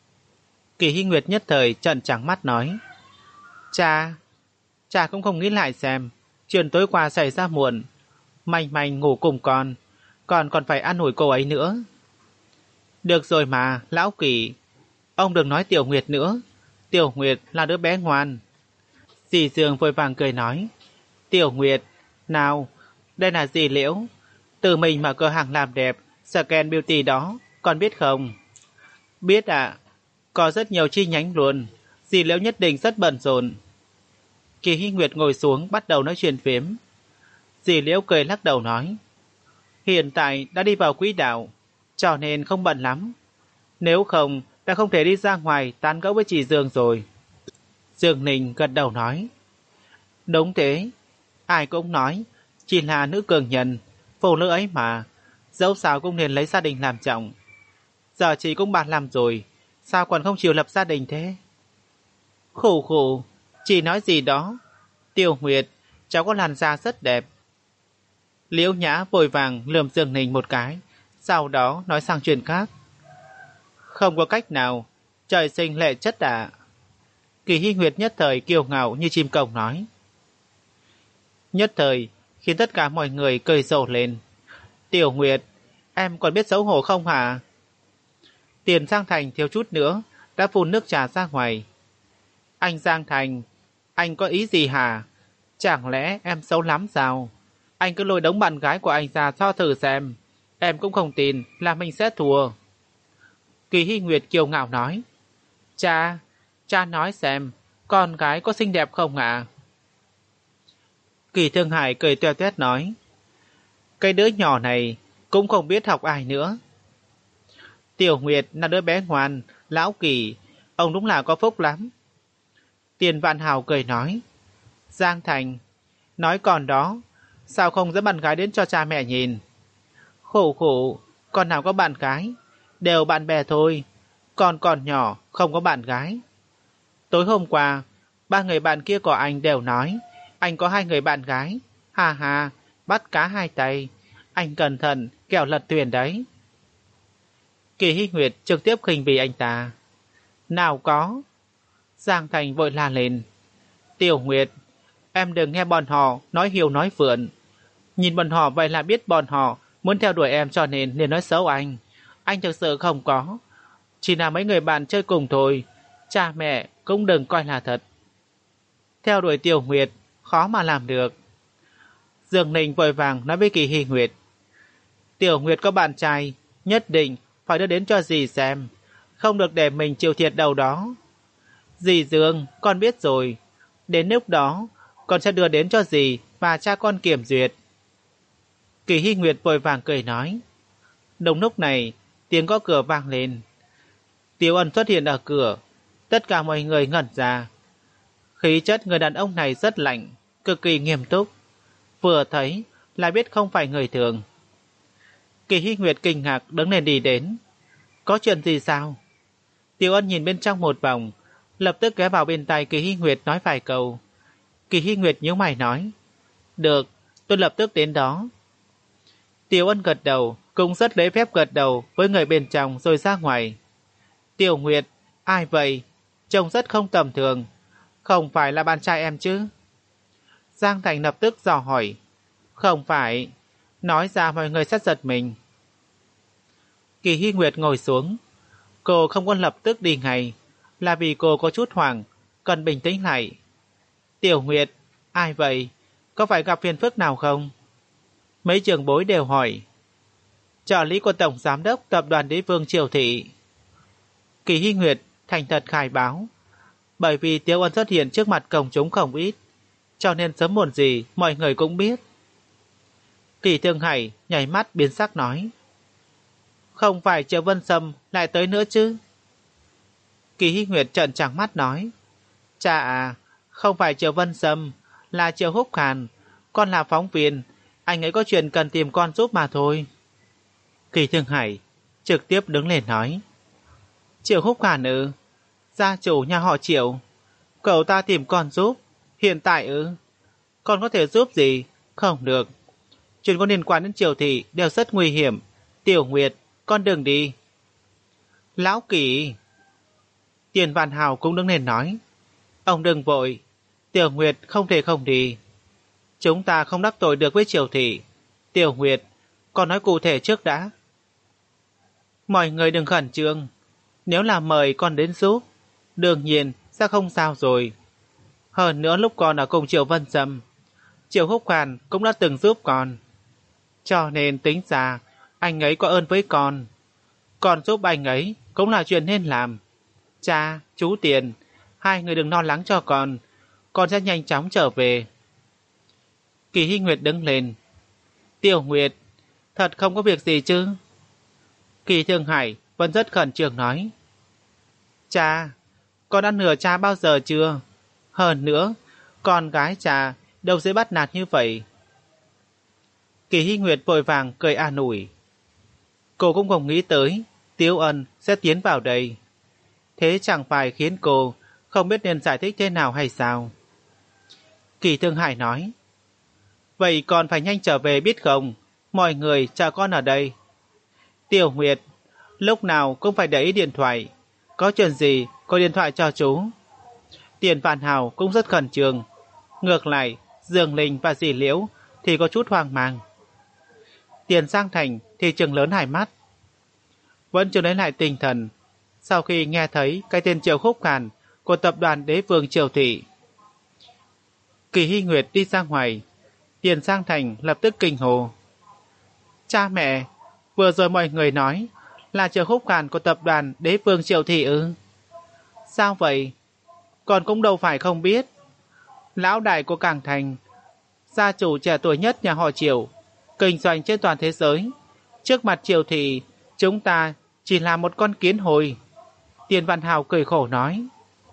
Kỳ Hy Nguyệt nhất thời trợn trắng mắt nói. Cha, cha cũng không nghĩ lại xem, chuyện tối qua xảy ra muộn, Manh Manh ngủ cùng con, còn còn phải ăn ủi cô ấy nữa. Được rồi mà, lão Kỳ, ông đừng nói Tiểu Nguyệt nữa, Tiểu Nguyệt là đứa bé ngoan. Dì Dương vội vàng cười nói. Tiểu Nguyệt, nào, đây là dì Liễu, tự mình mở cửa hàng làm đẹp, Scan Beauty đó, con biết không? Biết ạ, có rất nhiều chi nhánh luôn, dì Liễu nhất định rất bận rộn. Kỳ Hy Nguyệt ngồi xuống bắt đầu nói chuyện phiếm. Dì Liễu cười lắc đầu nói. Hiện tại đã đi vào quỹ đạo, cho nên không bận lắm. Nếu không đã không thể đi ra ngoài tán gẫu với chị Dương rồi. Dương Ninh gật đầu nói. Đúng thế, ai cũng nói, chỉ là nữ cường nhân, phụ nữ ấy mà, dẫu sao cũng nên lấy gia đình làm trọng. Giờ chị cũng bạn làm rồi, sao còn không chịu lập gia đình thế? Khổ khổ, chị nói gì đó. Tiêu Nguyệt, cháu có làn da rất đẹp. Liễu Nhã vội vàng lườm Dương Ninh một cái, sau đó nói sang chuyện khác. Không có cách nào, trời sinh lệ chất ạ. Kỳ Hy Nguyệt nhất thời kiêu ngạo như chim cồng nói. Nhất thời khiến tất cả mọi người cười rộ lên. Tiểu Nguyệt, em còn biết xấu hổ không hả? Tiền Giang Thành thiếu chút nữa đã phun nước trà ra ngoài. Anh Giang Thành, anh có ý gì hả? Chẳng lẽ em xấu lắm sao? Anh cứ lôi đống bạn gái của anh ra so thử xem. Em cũng không tin là mình sẽ thua. Kỳ Hy Nguyệt kiêu ngạo nói. Cha, cha nói xem, con gái có xinh đẹp không ạ? Kỳ Thương Hải cười toét toét nói. Cái đứa nhỏ này cũng không biết học ai nữa. Tiểu Nguyệt là đứa bé ngoan, lão Kỳ, ông đúng là có phúc lắm. Tiền Vạn Hào cười nói. Giang Thành, nói còn đó, sao không dẫn bạn gái đến cho cha mẹ nhìn? Khổ khổ, con nào có bạn gái, đều bạn bè thôi, con còn nhỏ, không có bạn gái. Tối hôm qua, ba người bạn kia của anh đều nói, anh có hai người bạn gái, ha ha, bắt cá hai tay, anh cẩn thận, kẻo lật thuyền đấy. Kỳ Hy Nguyệt trực tiếp khinh bỉ anh ta. Nào có. Giang Thành vội la lên. Tiểu Nguyệt, em đừng nghe bọn họ nói hiều nói vượn. Nhìn bọn họ vậy là biết bọn họ muốn theo đuổi em cho nên nên nói xấu anh. Anh thực sự không có. Chỉ là mấy người bạn chơi cùng thôi. Cha mẹ cũng đừng coi là thật. Theo đuổi Tiểu Nguyệt khó mà làm được. Dương Ninh vội vàng nói với Kỳ Hy Nguyệt. Tiểu Nguyệt có bạn trai, nhất định phải đưa đến cho dì xem. Không được để mình chịu thiệt đầu đó. Dì Dương, con biết rồi. Đến lúc đó, con sẽ đưa đến cho dì và cha con kiểm duyệt. Kỳ Hy Nguyệt vội vàng cười nói. Đúng lúc này, tiếng gõ cửa vang lên. Tiêu Ân xuất hiện ở cửa. Tất cả mọi người ngẩn ra. Khí chất người đàn ông này rất lạnh, cực kỳ nghiêm túc. Vừa thấy là biết không phải người thường. Kỳ Hy Nguyệt kinh ngạc đứng lên đi đến. Có chuyện gì sao? Tiêu Ân nhìn bên trong một vòng, lập tức ghé vào bên tai Kỳ Hy Nguyệt nói vài câu. Kỳ Hy Nguyệt nhíu mày nói. Được, tôi lập tức đến đó. Tiêu Ân gật đầu, cũng rất lễ phép gật đầu với người bên trong rồi ra ngoài. Tiểu Nguyệt, ai vậy? Trông rất không tầm thường. Không phải là bạn trai em chứ? Giang Thành lập tức dò hỏi. Không phải. Nói ra mọi người sẽ giật mình. Kỳ Hy Nguyệt ngồi xuống. Cô không có lập tức đi ngay, là vì cô có chút hoảng, cần bình tĩnh lại. Tiểu Nguyệt, ai vậy? Có phải gặp phiền phức nào không? Mấy trưởng bối đều hỏi. Trợ lý của Tổng Giám đốc Tập đoàn Đế Vương Triều Thị. Kỳ Hy Nguyệt thành thật khai báo. Bởi vì Tiêu Ân xuất hiện trước mặt công chúng không ít, cho nên sớm muộn gì mọi người cũng biết. Kỳ Thương Hải nhảy mắt biến sắc nói. Không phải Triệu Vân Sâm lại tới nữa chứ? Kỳ Hy Nguyệt trợn trắng mắt nói. Cha à, không phải Triệu Vân Sâm, là Triệu Húc Hàn. Con là phóng viên, anh ấy có chuyện cần tìm con giúp mà thôi. Kỳ Thương Hải trực tiếp đứng lên nói. Triệu Húc Hàn ư? Gia chủ nhà họ Triệu. Cậu ta tìm con giúp. Hiện tại ư? Con có thể giúp gì? Không được. Chuyện có liên quan đến Triều Thị đều rất nguy hiểm. Tiểu Nguyệt, con đừng đi. Lão Kỳ. Tiền Vạn Hào cũng đứng lên nói. Ông đừng vội. Tiểu Nguyệt không thể không đi. Chúng ta không đắc tội được với Triều Thị. Tiểu Nguyệt, con nói cụ thể trước đã. Mọi người đừng khẩn trương. Nếu là mời con đến giúp, đương nhiên sẽ không sao rồi. Hơn nữa lúc con ở cùng Triệu Vân Sâm, Triệu Húc Hàn cũng đã từng giúp con. Cho nên tính ra anh ấy có ơn với con. Con giúp anh ấy cũng là chuyện nên làm. Cha, chú Tiền, hai người đừng lo lắng cho con. Con sẽ nhanh chóng trở về. Kỳ Hy Nguyệt đứng lên. Tiểu Nguyệt, thật không có việc gì chứ? Kỳ Thương Hải vẫn rất khẩn trương nói. Cha, con đã nửa cha bao giờ chưa? Hơn nữa, con gái cha đâu dễ bắt nạt như vậy. Kỳ Hy Nguyệt vội vàng cười an ủi. Cô cũng không nghĩ tới Tiếu Ân sẽ tiến vào đây. Thế chẳng phải khiến cô không biết nên giải thích thế nào hay sao? Kỳ Thương Hải nói. Vậy con phải nhanh trở về biết không? Mọi người chờ con ở đây. Tiểu Nguyệt, lúc nào cũng phải để ý điện thoại. Có chuyện gì, có điện thoại cho chú. Tiền Vạn Hào cũng rất khẩn trương. Ngược lại, Dương Linh và Dì Liễu thì có chút hoang mang. Tiền Giang Thành thì trừng lớn hai mắt. Vẫn chưa lấy lại tinh thần. Sau khi nghe thấy cái tên Triệu Khúc Càn của tập đoàn Đế Vương Triều Thị. Kỳ Hy Nguyệt đi ra ngoài. Tiền Giang Thành lập tức kinh hồ. Cha mẹ, vừa rồi mọi người nói là Triệu Khúc Càn của tập đoàn Đế Vương Triệu Thị ư? Sao vậy? Còn cũng đâu phải không biết. Lão đại của Cảng Thành, gia chủ trẻ tuổi nhất nhà họ Triệu, kinh doanh trên toàn thế giới. Trước mặt Triệu Thị, chúng ta chỉ là một con kiến hồi. Tiền Văn Hào cười khổ nói.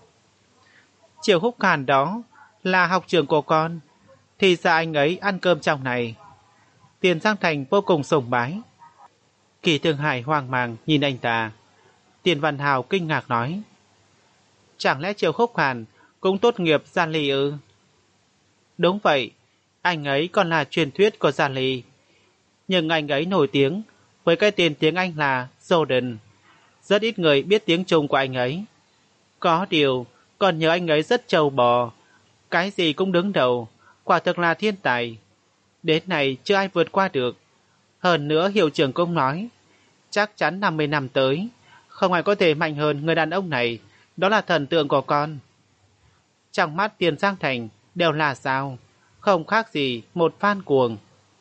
Triệu Khúc Càn đó là học trưởng của con, thì ra anh ấy ăn cơm trong này. Tiền Giang Thành vô cùng sùng bái. Kỳ Thương Hải hoang mang nhìn anh ta. Tiền Văn Hào kinh ngạc nói. Chẳng lẽ Triệu Khúc Càn cũng tốt nghiệp Gian Ly ư? Đúng vậy, anh ấy còn là truyền thuyết của Gian Ly. Nhưng anh ấy nổi tiếng với cái tên tiếng Anh là Jordan. Rất ít người biết tiếng Trung của anh ấy. Có điều, còn nhớ anh ấy rất trâu bò. Cái gì cũng đứng đầu, quả thực là thiên tài. Đến này chưa ai vượt qua được. Hơn nữa hiệu trưởng cũng nói, chắc chắn năm mươi năm tới, không ai có thể mạnh hơn người đàn ông này. Đó là thần tượng của con. Trong mắt Tiền Giang Thành đều là sao, không khác gì một fan cuồng.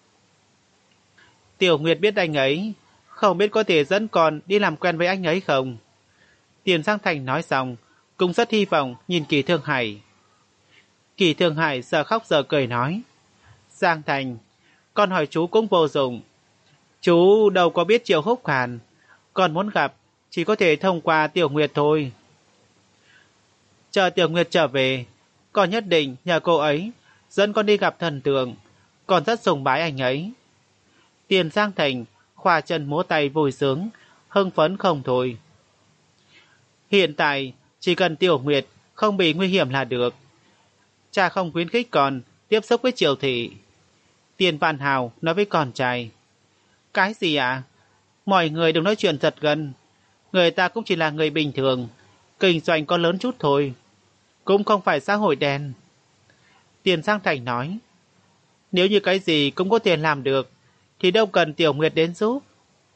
Tiểu Nguyệt biết anh ấy, không biết có thể dẫn con đi làm quen với anh ấy không? Tiền Giang Thành nói xong, cũng rất hy vọng nhìn Kỳ Thương Hải. Kỳ Thương Hải giờ khóc giờ cười nói. Giang Thành, con hỏi chú cũng vô dụng. Chú đâu có biết Triệu Khúc Càn. Con muốn gặp, chỉ có thể thông qua Tiểu Nguyệt thôi. Chờ Tiểu Nguyệt trở về, con nhất định nhờ cô ấy dẫn con đi gặp thần tượng. Con rất sùng bái anh ấy. Tiền Giang Thành khoa chân múa tay vui sướng, hưng phấn không thôi. Hiện tại chỉ cần Tiểu Nguyệt không bị nguy hiểm là được. Cha không khuyến khích con tiếp xúc với Triệu Thị. Tiền Văn Hào nói với con trai. Cái gì ạ? À? Mọi người đừng nói chuyện giật gân. Người ta cũng chỉ là người bình thường, kinh doanh có lớn chút thôi, cũng không phải xã hội đen. Tiền Giang Thành nói. Nếu như cái gì cũng có tiền làm được, thì đâu cần Tiểu Nguyệt đến giúp.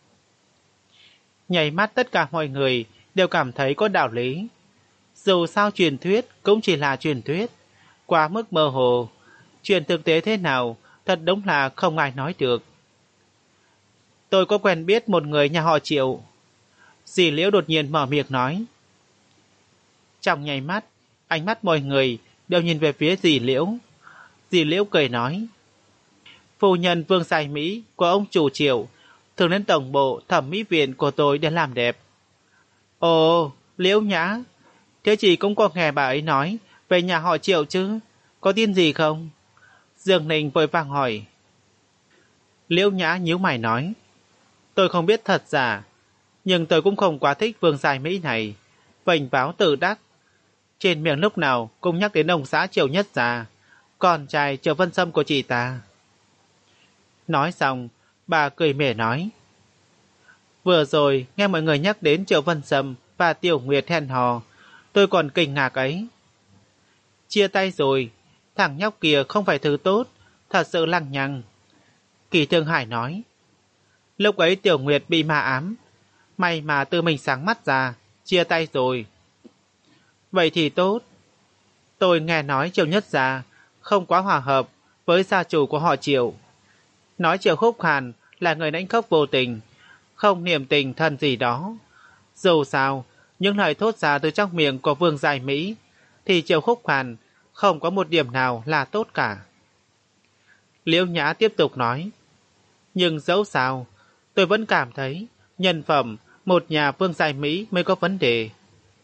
Nhảy mắt tất cả mọi người đều cảm thấy có đạo lý. Dù sao truyền thuyết cũng chỉ là truyền thuyết, quá mức mơ hồ. Chuyện thực tế thế nào thật đúng là không ai nói được. Tôi có quen biết một người nhà họ Triệu. Dì Liễu đột nhiên mở miệng nói. Trong nháy mắt, ánh mắt mọi người đều nhìn về phía dì Liễu. Dì Liễu cười nói. Phu nhân Vương Sài Mỹ của ông chủ Triệu thường đến tổng bộ thẩm mỹ viện của tôi để làm đẹp. Ồ, Liễu Nhã, thế chị cũng có nghe bà ấy nói về nhà họ Triệu chứ, có tin gì không? Dương Ninh vội vàng hỏi. Liễu Nhã nhíu mày nói. Tôi không biết thật giả, nhưng tôi cũng không quá thích Vương Sài Mỹ này, vênh váo tự đắc. Trên miệng lúc nào cũng nhắc đến ông xã Triệu Nhất Gia, con trai Triệu Vân Sâm của chị ta. Nói xong, bà cười mỉa nói. Vừa rồi nghe mọi người nhắc đến Triệu Vân Sâm và Tiểu Nguyệt hẹn hò, tôi còn kinh ngạc ấy. Chia tay rồi, thằng nhóc kia không phải thứ tốt, thật sự lằng nhằng. Kỳ Thương Hải nói. Lúc ấy Tiểu Nguyệt bị ma ám, may mà tự mình sáng mắt ra, chia tay rồi. Vậy thì tốt. Tôi nghe nói Triệu Nhất Gia không quá hòa hợp với gia chủ của họ Triệu. Nói Triệu Khúc Càn là người lãnh khốc vô tình, không niệm tình thân gì đó. Dù sao, những lời thốt ra từ trong miệng của Vương Giải Mỹ thì Triệu Khúc Càn không có một điểm nào là tốt cả. Liễu Nhã tiếp tục nói. Nhưng dẫu sao, tôi vẫn cảm thấy nhân phẩm một nhà Vương Giải Mỹ mới có vấn đề.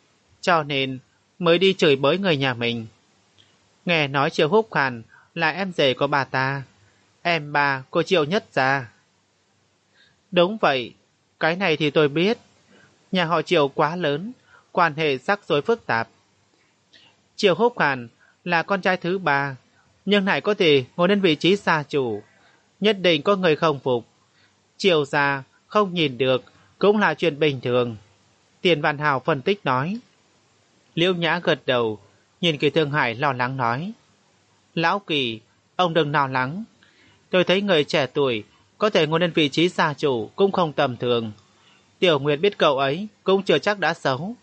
cho nên mới đi chửi bới người nhà mình. Nghe nói Triệu Húc Hàn là em rể của bà ta, em bà của Triệu Nhất gia. Đúng vậy, cái này thì tôi biết. Nhà họ Triệu quá lớn, quan hệ rắc rối phức tạp. Triệu Húc Hàn là con trai thứ ba, nhưng lại có thể ngồi lên vị trí gia chủ. Nhất định có người không phục. Triệu gia không nhìn được cũng là chuyện bình thường. Tiền Văn Hào phân tích nói. Liễu Nhã gật đầu, nhìn Kỳ Thương Hải lo lắng nói. Lão Kỳ, ông đừng lo lắng. Tôi thấy người trẻ tuổi có thể ngồi lên vị trí gia chủ cũng không tầm thường. Tiểu Nguyệt biết cậu ấy cũng chưa chắc đã xấu.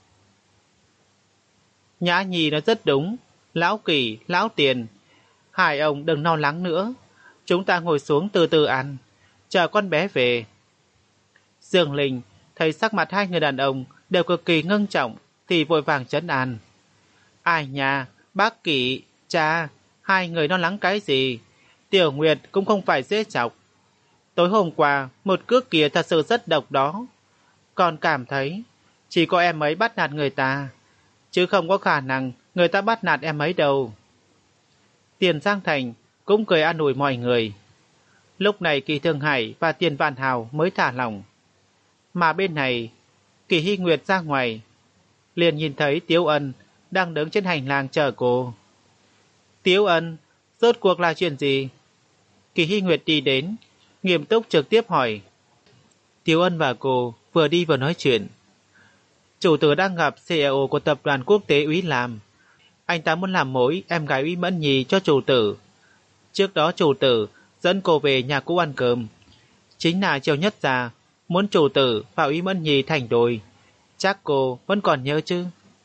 Nhã Nhi nói rất đúng. Lão Kỳ, Lão Tiền, hai ông đừng lo lắng nữa. Chúng ta ngồi xuống từ từ ăn, chờ con bé về. Dương Linh thấy sắc mặt hai người đàn ông đều cực kỳ ngưng trọng thì vội vàng trấn an. Ai nha, bác Kỷ, cha, hai người lo lắng cái gì? Tiểu Nguyệt cũng không phải dễ chọc. Tối hôm qua, một cước kia thật sự rất độc đó. Con cảm thấy chỉ có em ấy bắt nạt người ta, chứ không có khả năng người ta bắt nạt em ấy đâu. Tiền Giang Thành cũng cười an ủi mọi người. Lúc này Kỳ Thương Hải và Tiền Vạn Hào mới thả lòng. Mà bên này, Kỳ Hy Nguyệt ra ngoài, liền nhìn thấy Tiếu Ân đang đứng trên hành lang chờ cô. Tiếu Ân, rốt cuộc là chuyện gì? Kỳ Hy Nguyệt đi đến, nghiêm túc trực tiếp hỏi. Tiếu Ân và cô vừa đi vừa nói chuyện. Chủ tử đang gặp xê e ô của tập đoàn quốc tế Úy Lam. Anh ta muốn làm mối em gái Úy Mẫn Nhi cho chủ tử. Trước đó chủ tử dẫn cô về nhà cũ ăn cơm. Chính là Triệu Nhất gia muốn chủ tử và Úy Mẫn Nhi thành đôi. Chắc cô vẫn còn nhớ chứ?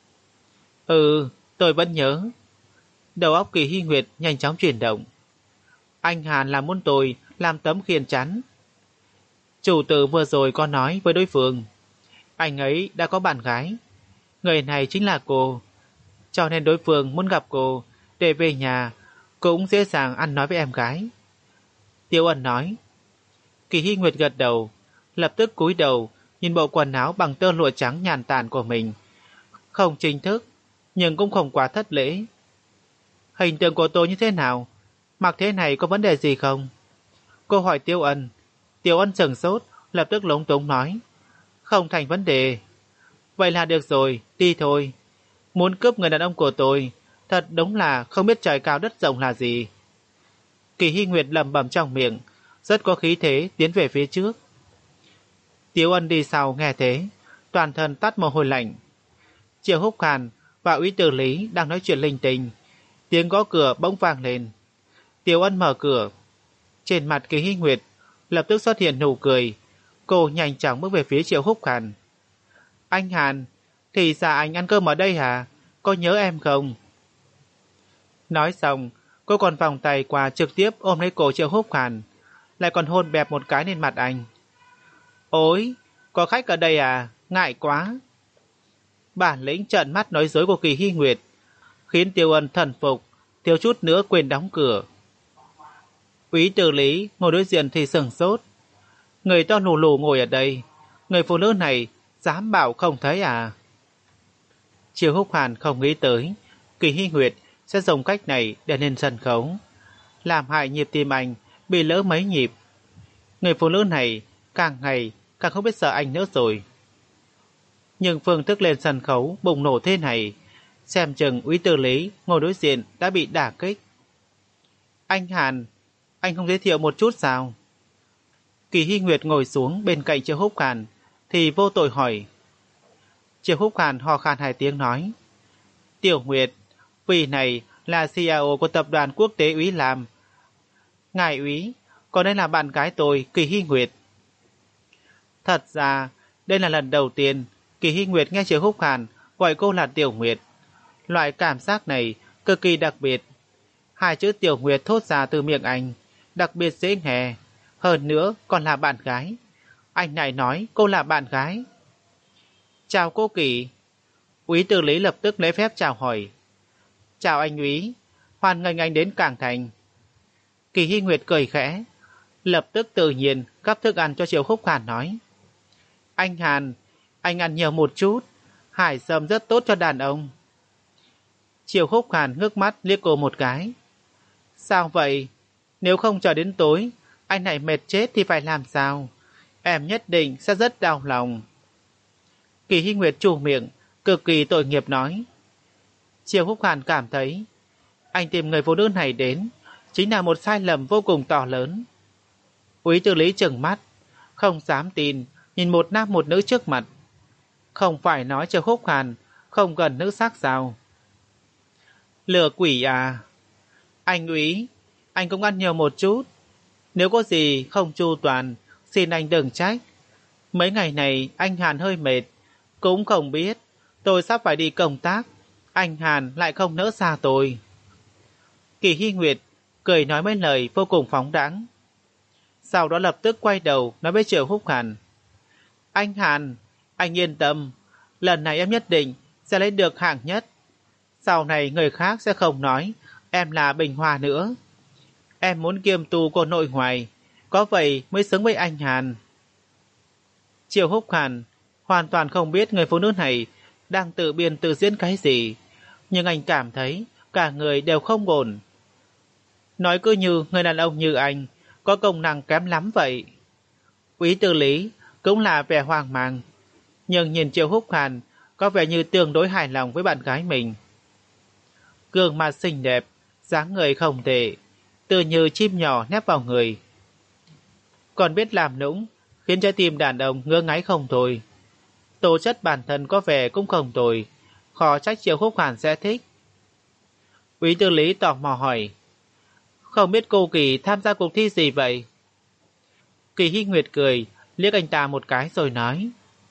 Ừ, tôi vẫn nhớ. Đầu óc Kỳ Hy Nguyệt nhanh chóng chuyển động. Anh Hàn là muốn tôi làm tấm khiên chắn. Chủ tử vừa rồi có nói với đối phương, anh ấy đã có bạn gái. Người này chính là cô. Cho nên đối phương muốn gặp cô để về nhà cũng dễ dàng ăn nói với em gái. Tiêu Ân nói. Kỳ Hy Nguyệt gật đầu, lập tức cúi đầu nhìn bộ quần áo bằng tơ lụa trắng nhàn tản của mình. Không chính thức, nhưng cũng không quá thất lễ. Hình tượng của tôi như thế nào? Mặc thế này có vấn đề gì không? Cô hỏi Tiêu Ân. Tiêu Ân sửng sốt, lập tức lúng túng nói. Không thành vấn đề. Vậy là được rồi, đi thôi. Muốn cướp người đàn ông của tôi, thật đúng là không biết trời cao đất rộng là gì. Kỳ Hy Nguyệt lẩm bẩm trong miệng, rất có khí thế tiến về phía trước. Tiếu Ân đi sau nghe thế, toàn thân tắt mồ hôi lạnh. Triệu Húc Hàn và Úy Tử Lý đang nói chuyện linh tinh, tiếng gõ cửa bỗng vang lên. Tiếu Ân mở cửa, trên mặt Kỳ Hy Nguyệt lập tức xuất hiện nụ cười. Cô nhanh chóng bước về phía Triệu Húc Hàn. Anh Hàn, thì ra anh ăn cơm ở đây hả? Có nhớ em không? Nói xong, cô còn vòng tay qua trực tiếp ôm lấy cổ Triệu Húc Hàn, lại còn hôn bẹp một cái lên mặt anh. Ôi, có khách ở đây à? Ngại quá. Bản lĩnh trợn mắt nói dối của Kỳ Hy Nguyệt khiến Tiêu Ân thần phục, thiếu chút nữa quên đóng cửa. Úy Tử Lý ngồi đối diện thì sửng sốt. Người to lù lù ngồi ở đây, người phụ nữ này dám bảo không thấy à? Triệu Húc Hàn không nghĩ tới Kỳ Hy Nguyệt sẽ dùng cách này để lên sân khấu, làm hại nhịp tim anh bị lỡ mấy nhịp. Người phụ nữ này càng ngày càng không biết sợ anh nữa rồi. Nhưng phương thức lên sân khấu bùng nổ thế này, xem chừng Úy Tử Lý ngồi đối diện đã bị đả kích. Anh Hàn, anh không giới thiệu một chút sao? Kỳ Hy Nguyệt ngồi xuống bên cạnh Triệu Húc Hàn thì vô tội hỏi. Triệu Húc Hàn ho khan hai tiếng nói. Tiểu Nguyệt, vị này là xê e ô của tập đoàn quốc tế Úy Lam. Ngài Úy, còn đây là bạn gái tôi, Kỳ Hy Nguyệt. Thật ra, đây là lần đầu tiên Kỳ Hy Nguyệt nghe Triệu Húc Hàn gọi cô là Tiểu Nguyệt. Loại cảm giác này cực kỳ đặc biệt. Hai chữ Tiểu Nguyệt thốt ra từ miệng anh, đặc biệt dễ nghe. Hơn nữa còn là bạn gái. Anh này nói cô là bạn gái. Chào cô Kỳ. Úy Tử Lý lập tức lễ phép chào hỏi. Chào anh Úy, hoan nghênh anh đến Cảng Thành. Kỳ Hy Nguyệt cười khẽ, lập tức tự nhiên gắp thức ăn cho Triệu Húc Hàn nói. Anh Hàn, anh ăn nhiều một chút, Hải sâm rất tốt cho đàn ông. Triệu Húc Hàn ngước mắt liếc cô một cái. Sao vậy? Nếu không chờ đến tối, anh này mệt chết thì phải làm sao? Em nhất định sẽ rất đau lòng. Kỳ Hy Nguyệt trù miệng, cực kỳ tội nghiệp nói. Triệu Húc Hàn cảm thấy anh tìm người phụ nữ này đến chính là một sai lầm vô cùng to lớn. Úy Tư Lý trừng mắt, không dám tin, nhìn một nam một nữ trước mặt. Không phải nói Triệu Húc Hàn không gần nữ sắc sao? Lừa quỷ à? Anh Úy, anh cũng ăn nhiều một chút. Nếu có gì không chu toàn, xin anh đừng trách. Mấy ngày này anh Hàn hơi mệt, cũng không biết tôi sắp phải đi công tác, anh Hàn lại không nỡ xa tôi. Kỳ Hy Nguyệt cười nói mấy lời vô cùng phóng đãng. Sau đó lập tức quay đầu nói với Triệu Húc Hàn. Anh Hàn, anh yên tâm, lần này em nhất định sẽ lấy được hạng nhất. Sau này người khác sẽ không nói em là Bình Hoa nữa. Em muốn kiêm tu của nội ngoại, có vậy mới xứng với anh Hàn. Triệu Húc Hàn hoàn toàn không biết người phụ nữ này đang tự biên tự diễn cái gì, nhưng anh cảm thấy cả người đều không ổn. Nói cứ như người đàn ông như anh có công năng kém lắm vậy. Úy Tư Lý cũng là vẻ hoang mang, nhưng nhìn Triệu Húc Hàn có vẻ như tương đối hài lòng với bạn gái mình. Gương mặt xinh đẹp, dáng người không tệ, tựa như chim nhỏ nép vào người. Còn biết làm nũng, khiến trái tim đàn ông ngứa ngáy không thôi. Tố chất bản thân có vẻ cũng không tồi, khó trách Triệu Húc Hàn sẽ thích. Úy Tư Lý tò mò hỏi, không biết cô Kỳ tham gia cuộc thi gì vậy? Kỳ Hy Nguyệt cười, liếc anh ta một cái rồi nói,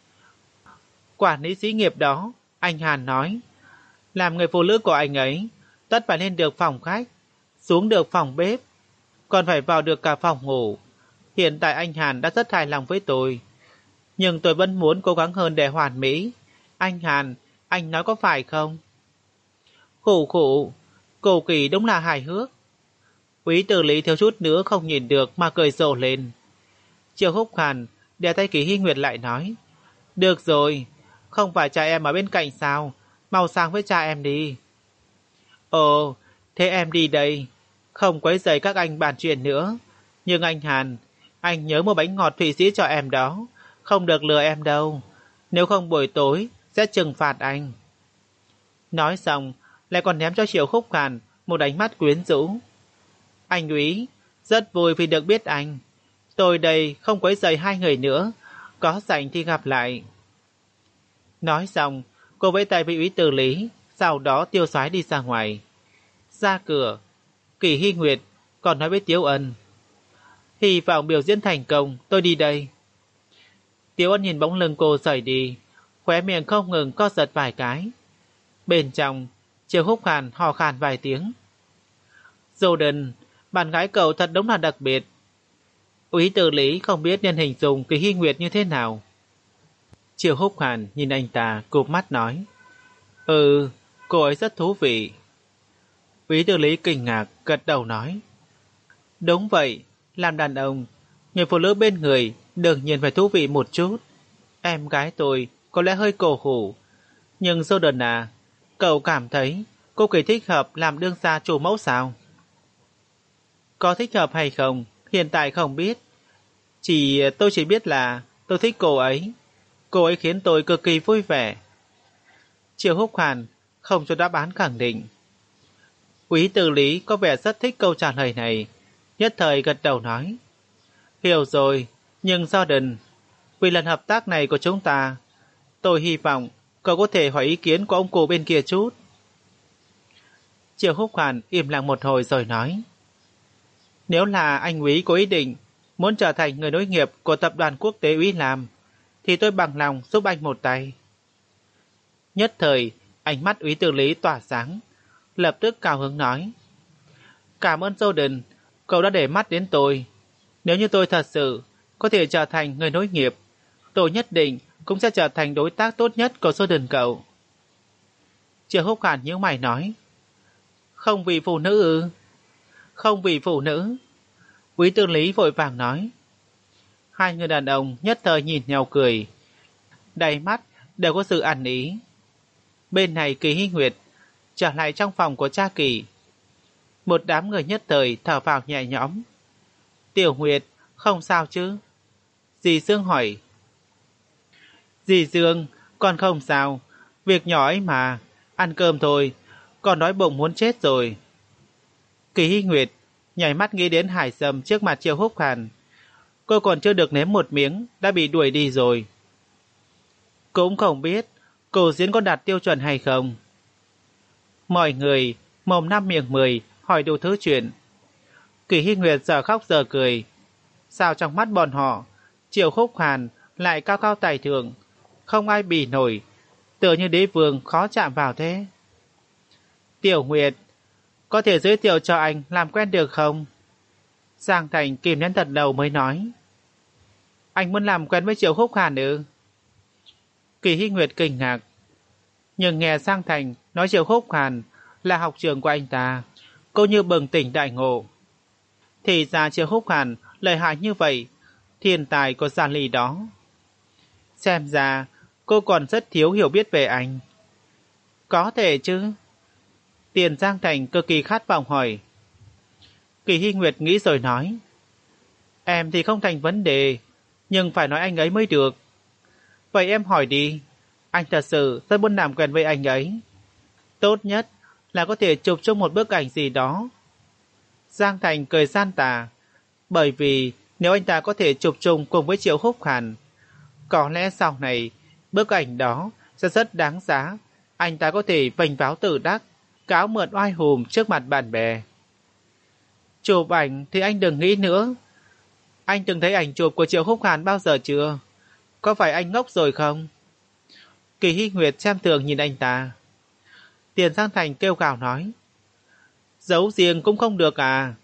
quản lý xí nghiệp đó, anh Hàn nói, làm người phụ nữ của anh ấy, tất phải lên được phòng khách, xuống được phòng bếp, còn phải vào được cả phòng ngủ. Hiện tại anh Hàn đã rất hài lòng với tôi, nhưng tôi vẫn muốn cố gắng hơn để hoàn mỹ. Anh Hàn, anh nói có phải không? Khủ khủ, cô Kỳ đúng là hài hước. Úy Tư Lý thiếu chút nữa không nhìn được mà cười rộ lên. Triệu Húc Hàn đè tay Kỳ Hy Nguyệt lại nói, được rồi, không phải cha em ở bên cạnh sao, mau sang với cha em đi. Ồ, thế em đi đây, không quấy rầy các anh bàn chuyện nữa. Nhưng anh Hàn, anh nhớ mua bánh ngọt Thụy Sĩ cho em đó, không được lừa em đâu, nếu không buổi tối sẽ trừng phạt anh. Nói xong, lại còn ném cho Triệu Húc Hàn một ánh mắt quyến rũ. Anh Úy, rất vui vì được biết anh. Tôi đây không quấy rầy hai người nữa, có rảnh thì gặp lại. Nói xong, cô vẫy tay với Úy Tư Lý, sau đó tiêu sái đi ra ngoài. Ra cửa, Kỳ Hy Nguyệt còn nói với Tiếu Ân, hy vọng biểu diễn thành công, tôi đi đây. Tiếu Ân nhìn bóng lưng cô rời đi, khóe miệng không ngừng co giật vài cái. Bên trong, Triệu Húc Hàn hò khan vài tiếng. Jordan, bạn gái cậu thật đúng là đặc biệt. Úy Tư Lý không biết nên hình dung Kỳ Hy Nguyệt như thế nào. Triệu Húc Hàn nhìn anh ta cụp mắt nói, ừ, cô ấy rất thú vị. Úy Tư Lý kinh ngạc gật đầu nói, đúng vậy, làm đàn ông, người phụ nữ bên người đương nhiên phải thú vị một chút. Em gái tôi có lẽ hơi cổ hủ, nhưng Jordan à, cậu cảm thấy cô Kỳ thích hợp làm đương gia chủ mẫu sao? Có thích hợp hay không, hiện tại không biết. Chỉ tôi chỉ biết là tôi thích cô ấy. Cô ấy khiến tôi cực kỳ vui vẻ. Triệu Húc Hàn không cho đáp án khẳng định. Úy Tư Lý có vẻ rất thích câu trả lời này, nhất thời gật đầu nói, hiểu rồi, nhưng Jordan, vì lần hợp tác này của chúng ta, tôi hy vọng cậu có thể hỏi ý kiến của ông cụ bên kia chút. Triệu Húc Hàn im lặng một hồi rồi nói, nếu là anh Úy có ý định muốn trở thành người nối nghiệp của tập đoàn quốc tế Úy Lam, thì tôi bằng lòng giúp anh một tay. Nhất thời, ánh mắt Úy Tư Lý tỏa sáng, lập tức cao hứng nói, cảm ơn Jordan, cậu đã để mắt đến tôi. Nếu như tôi thật sự có thể trở thành người nối nghiệp, tôi nhất định cũng sẽ trở thành đối tác tốt nhất của Jordan cậu. Triệu Húc Hàn nhíu mày nói, không vì phụ nữ ư? Không vì phụ nữ. Úy Tư Lý vội vàng nói. Hai người đàn ông nhất thời nhìn nhau cười, đầy mắt đều có sự ăn ý. Bên này Kỳ Hy Nguyệt trở lại trong phòng của cha Kỳ. Một đám người nhất thời thở vào nhẹ nhõm. Tiểu Nguyệt, không sao chứ? Dì Dương hỏi. Dì Dương, con không sao. Việc nhỏ ấy mà. Ăn cơm thôi. Con đói bụng muốn chết rồi. Kỳ Hy Nguyệt nhảy mắt nghĩ đến Hải Sâm trước mặt Triệu Húc Hàn. Cô còn chưa được nếm một miếng đã bị đuổi đi rồi. Cũng không biết cô diễn có đạt tiêu chuẩn hay không. Mọi người mồm năm miệng mười hỏi đủ thứ chuyện. Kỳ Hy Nguyệt giờ khóc giờ cười. Sao trong mắt bọn họ Triệu Húc Hàn lại cao cao tài thượng, không ai bì nổi, tựa như đế vương khó chạm vào thế. Tiểu Nguyệt, có thể giới thiệu cho anh làm quen được không? Giang Thành kìm nén thật đầu mới nói. Anh muốn làm quen với Triệu Húc Hàn ư? Kỳ Hy Nguyệt kinh ngạc. Nhưng nghe Giang Thành nói Triệu Húc Hàn là học trường của anh ta, cô như bừng tỉnh đại ngộ. Thì ra Triệu Húc Hàn lợi hại như vậy, thiên tài của Giản Ly đó. Xem ra cô còn rất thiếu hiểu biết về anh. Có thể chứ? Tiền Giang Thành cực kỳ khát vọng hỏi. Kỳ Hy Nguyệt nghĩ rồi nói. Em thì không thành vấn đề, nhưng phải nói anh ấy mới được. Vậy em hỏi đi, anh thật sự rất muốn làm quen với anh ấy. Tốt nhất là có thể chụp chung một bức ảnh gì đó. Giang Thành cười gian tà, bởi vì nếu anh ta có thể chụp chung cùng với Triệu Húc Hàn, có lẽ sau này bức ảnh đó sẽ rất đáng giá. Anh ta có thể vênh váo tự đắc, cáo mượn oai hùm trước mặt bạn bè. Chụp ảnh thì anh đừng nghĩ nữa. Anh từng thấy ảnh chụp của Triệu Húc Hàn bao giờ chưa? Có phải anh ngốc rồi không? Kỳ Hy Nguyệt xem thường nhìn anh ta. Tiền Giang Thành kêu gào nói. Giấu riêng cũng không được à?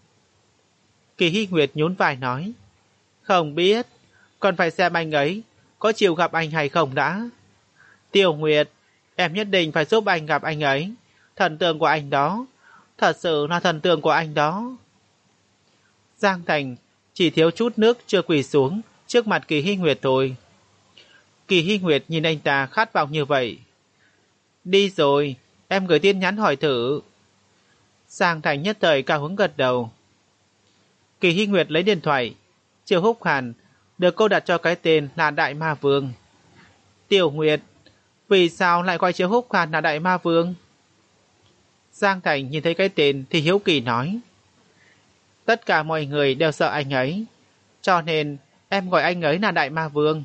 Kỳ Hy Nguyệt nhún vai nói. Không biết, còn phải xem anh ấy có chịu gặp anh hay không đã. Tiểu Nguyệt, em nhất định phải giúp anh gặp anh ấy. Thần tượng của anh đó, thật sự là thần tượng của anh đó. Giang Thành chỉ thiếu chút nước chưa quỳ xuống trước mặt Kỳ Hy Nguyệt thôi. Kỳ Hy Nguyệt nhìn anh ta khát vọng như vậy. Đi rồi, em gửi tin nhắn hỏi thử. Giang Thành nhất thời cao hứng gật đầu. Kỳ Hy Nguyệt lấy điện thoại. Triệu Húc Hàn được cô đặt cho cái tên là Đại Ma Vương. Tiểu Nguyệt, vì sao lại gọi Triệu Húc Hàn là Đại Ma Vương? Giang Thành nhìn thấy cái tên thì hiếu kỳ nói. Tất cả mọi người đều sợ anh ấy, cho nên em gọi anh ấy là Đại Ma Vương.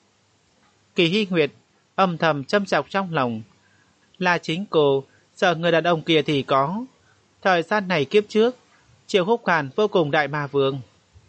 Kỳ Hy Nguyệt âm thầm châm chọc trong lòng. Là chính cô sợ người đàn ông kia thì có. Thời gian này kiếp trước, Triệu Húc Hàn vô cùng Đại Ma Vương.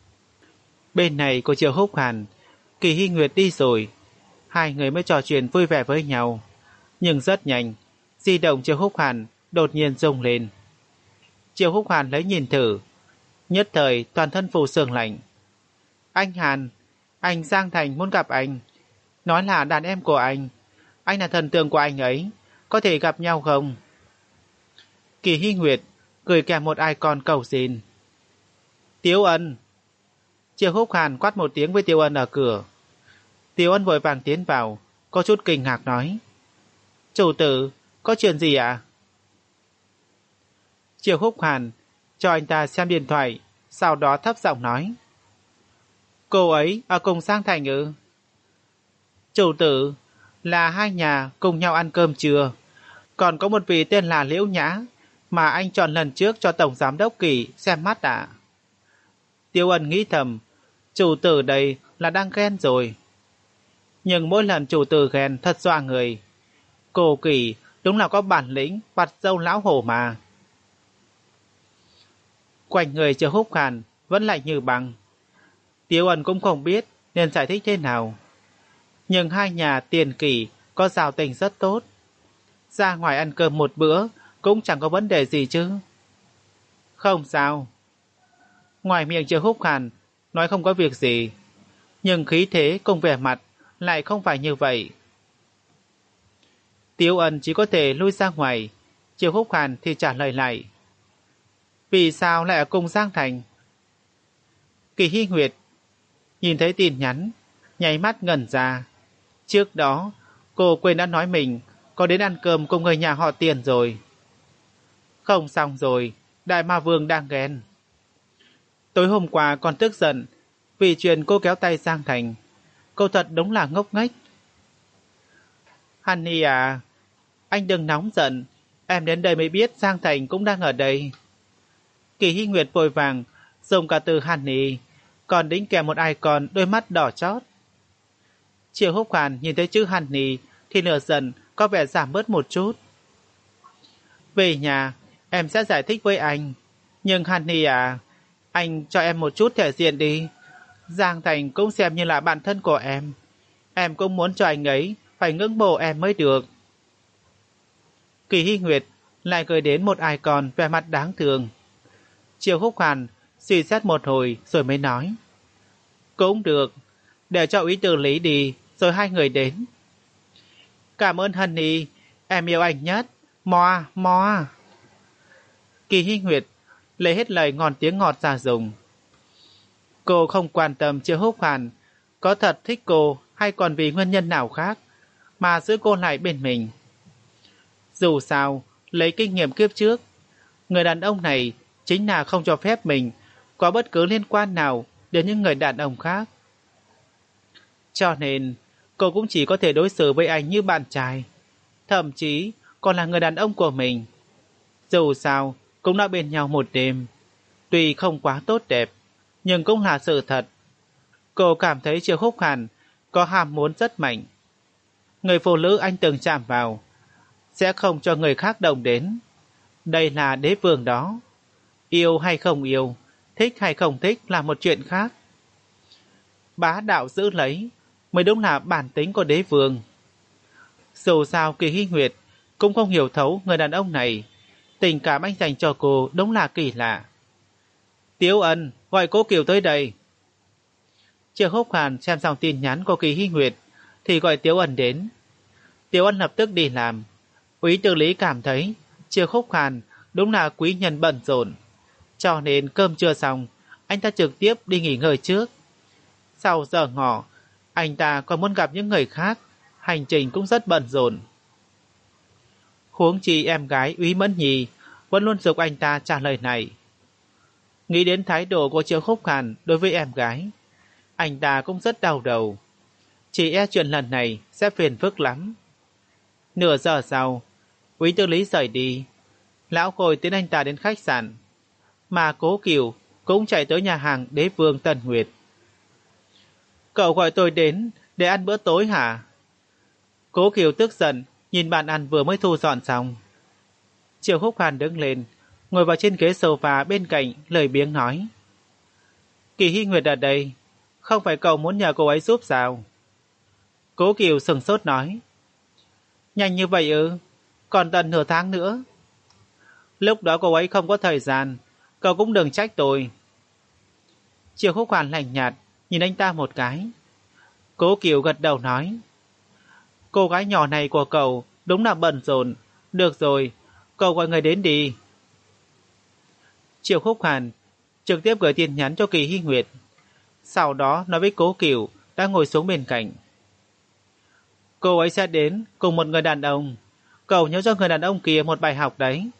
Bên này của Triệu Húc Hàn, Kỳ Hy Nguyệt đi rồi, hai người mới trò chuyện vui vẻ với nhau. Nhưng rất nhanh, di động Triệu Húc Hàn đột nhiên rung lên. Triệu Húc Hàn lấy nhìn thử, nhất thời toàn thân phù sương lạnh. Anh Hàn, anh Giang Thành muốn gặp anh, nói là đàn em của anh. Anh là thần tượng của anh ấy, có thể gặp nhau không? Kỳ Hy Nguyệt gửi kèm một icon cầu xin. Tiếu Ân. Triệu Húc Hàn quát một tiếng với Tiếu Ân ở cửa. Tiếu Ân vội vàng tiến vào, có chút kinh ngạc nói. Chủ tử, có chuyện gì ạ? À? Triệu Húc Hàn cho anh ta xem điện thoại, sau đó thấp giọng nói. Cô ấy ở cùng Giang Thành ư? Chủ tử, là hai nhà cùng nhau ăn cơm trưa. Còn có một vị tên là Liễu Nhã, mà anh chọn lần trước cho Tổng Giám Đốc Kỳ xem mắt ạ. À? Tiêu Ân nghĩ thầm, chủ tử đây là đang ghen rồi. Nhưng mỗi lần chủ tử ghen thật dọa người. Cô Kỳ đúng là có bản lĩnh bắt dâu lão hổ mà. Quanh người Triệu Húc Hàn vẫn lạnh như băng. Tiêu Ân cũng không biết nên giải thích thế nào. Nhưng hai nhà Tiền Kỳ có giao tình rất tốt. Ra ngoài ăn cơm một bữa cũng chẳng có vấn đề gì chứ. Không sao. Ngoài miệng Triệu Húc Hàn nói không có việc gì, nhưng khí thế cùng vẻ mặt lại không phải như vậy. Tiêu Ân chỉ có thể lui ra ngoài. Triệu Húc Hàn thì trả lời lại. Vì sao lại ở cùng Giang Thành? Kỳ Hy Nguyệt nhìn thấy tin nhắn, nháy mắt ngẩn ra. Trước đó cô quên đã nói mình có đến ăn cơm cùng người nhà họ Tiền rồi. Không xong rồi, Đại Ma Vương đang ghen. Tối hôm qua còn tức giận vì chuyện cô kéo tay Giang Thành. Cô thật đúng là ngốc nghếch. Honey à, anh đừng nóng giận. Em đến đây mới biết Giang Thành cũng đang ở đây. Kỳ Hy Nguyệt vội vàng dùng cả từ Honey, còn đính kèm một icon đôi mắt đỏ chót. Triệu Húc Hàn nhìn thấy chữ Honey thì nửa giận có vẻ giảm bớt một chút. Về nhà, em sẽ giải thích với anh. Nhưng Honey à, anh cho em một chút thể diện đi. Giang Thành cũng xem như là bạn thân của em. Em cũng muốn cho anh ấy phải ngưỡng mộ em mới được. Kỳ Hy Nguyệt lại gửi đến một icon vẻ mặt đáng thương. Triệu Húc Hàn suy xét một hồi rồi mới nói. Cũng được, để cho ý tư lý đi, rồi hai người đến. Cảm ơn Honey, em yêu anh nhất. Moa, moa. Kỳ Hy Nguyệt lấy hết lời ngon tiếng ngọt ra dùng. Cô không quan tâm Triệu Húc Hàn có thật thích cô hay còn vì nguyên nhân nào khác mà giữ cô lại bên mình. Dù sao, lấy kinh nghiệm kiếp trước, người đàn ông này chính là không cho phép mình có bất cứ liên quan nào đến những người đàn ông khác. Cho nên, cô cũng chỉ có thể đối xử với anh như bạn trai, thậm chí còn là người đàn ông của mình. Dù sao, cũng đã bên nhau một đêm. Tuy không quá tốt đẹp, nhưng cũng là sự thật. Cô cảm thấy Triệu Húc Hàn có ham muốn rất mạnh. Người phụ nữ anh từng chạm vào sẽ không cho người khác động đến. Đây là đế vương đó. Yêu hay không yêu, thích hay không thích là một chuyện khác. Bá đạo giữ lấy mới đúng là bản tính của đế vương. Dù sao Kỳ Hy Nguyệt cũng không hiểu thấu người đàn ông này. Tình cảm anh dành cho cô đúng là kỳ lạ. Tiếu Ân, gọi Cố Kiều tới đây. Triệu Húc Hàn xem xong tin nhắn của Kỳ Hy Nguyệt thì gọi Tiếu Ân đến. Tiếu Ân lập tức đi làm. Úy Tư Lý cảm thấy Triệu Húc Hàn đúng là quý nhân bận rộn, cho nên cơm chưa xong, anh ta trực tiếp đi nghỉ ngơi trước. Sau giờ ngọ, anh ta còn muốn gặp những người khác, hành trình cũng rất bận rộn. Huống chi em gái Úy Mẫn Nhi vẫn luôn giục anh ta trả lời này. Nghĩ đến thái độ của Triệu Húc Hàn đối với em gái, anh ta cũng rất đau đầu. Chỉ e chuyện lần này sẽ phiền phức lắm. Nửa giờ sau, Úy Tư Lý rời đi. Lão Khôi tiến anh ta đến khách sạn, mà Cố Kiều cũng chạy tới nhà hàng Đế Vương Tân Nguyệt. Cậu gọi tôi đến để ăn bữa tối hả? Cố Kiều tức giận nhìn bàn ăn vừa mới thu dọn xong. Triệu Húc Hàn đứng lên, ngồi vào trên ghế sofa bên cạnh, lười biếng nói. Kỳ Hy Nguyệt ở đây, không phải cậu muốn nhờ cô ấy giúp sao? Cố Kiều sừng sốt nói. Nhanh như vậy ư? Còn tận nửa tháng nữa. Lúc đó cô ấy không có thời gian, cậu cũng đừng trách tôi. Triệu Húc Hàn lạnh nhạt nhìn anh ta một cái. Cố Kiều gật đầu nói. Cô gái nhỏ này của cậu đúng là bận rộn. Được rồi, cậu gọi người đến đi. Triệu Húc Hàn trực tiếp gửi tin nhắn cho Kỳ Hy Nguyệt, sau đó nói với Cố Kiều đang ngồi xuống bên cạnh. Cô ấy sẽ đến cùng một người đàn ông. Cậu nhớ cho người đàn ông kia một bài học đấy.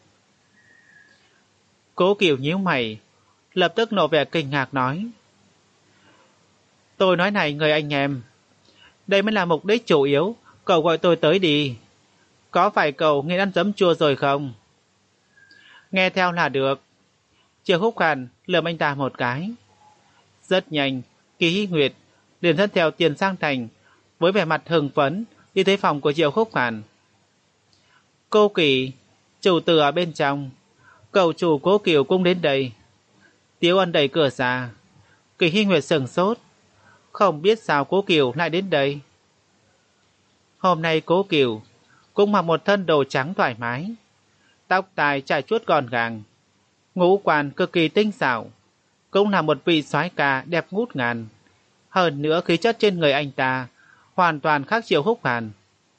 Cố Kiều nhíu mày, lập tức nộ vẻ kinh ngạc nói. Tôi nói này người anh em, đây mới là mục đích chủ yếu, cậu gọi tôi tới đi. Có phải cậu nghiện ăn giấm chua rồi không? Nghe theo là được. Triệu Húc Hàn lườm anh ta một cái. Rất nhanh, Kỳ Hy Nguyệt liền dẫn theo Tiền Sang Thành với vẻ mặt hưng phấn đi tới phòng của Triệu Húc Hàn. Cô Kỳ, chủ tử ở bên trong, cậu chủ Cố Kiều cũng đến đây. Tiếu Ân đẩy cửa ra. Kỳ Hy Nguyệt sừng sốt, không biết sao Cố Kiều lại đến đây. Hôm nay Cố Kiều cũng mặc một thân đồ trắng thoải mái, tóc tai trải chuốt gọn gàng, ngũ quan cực kỳ tinh xảo, cũng là một vị soái ca đẹp ngút ngàn. Hơn nữa khí chất trên người anh ta hoàn toàn khác Triệu Húc Hàn.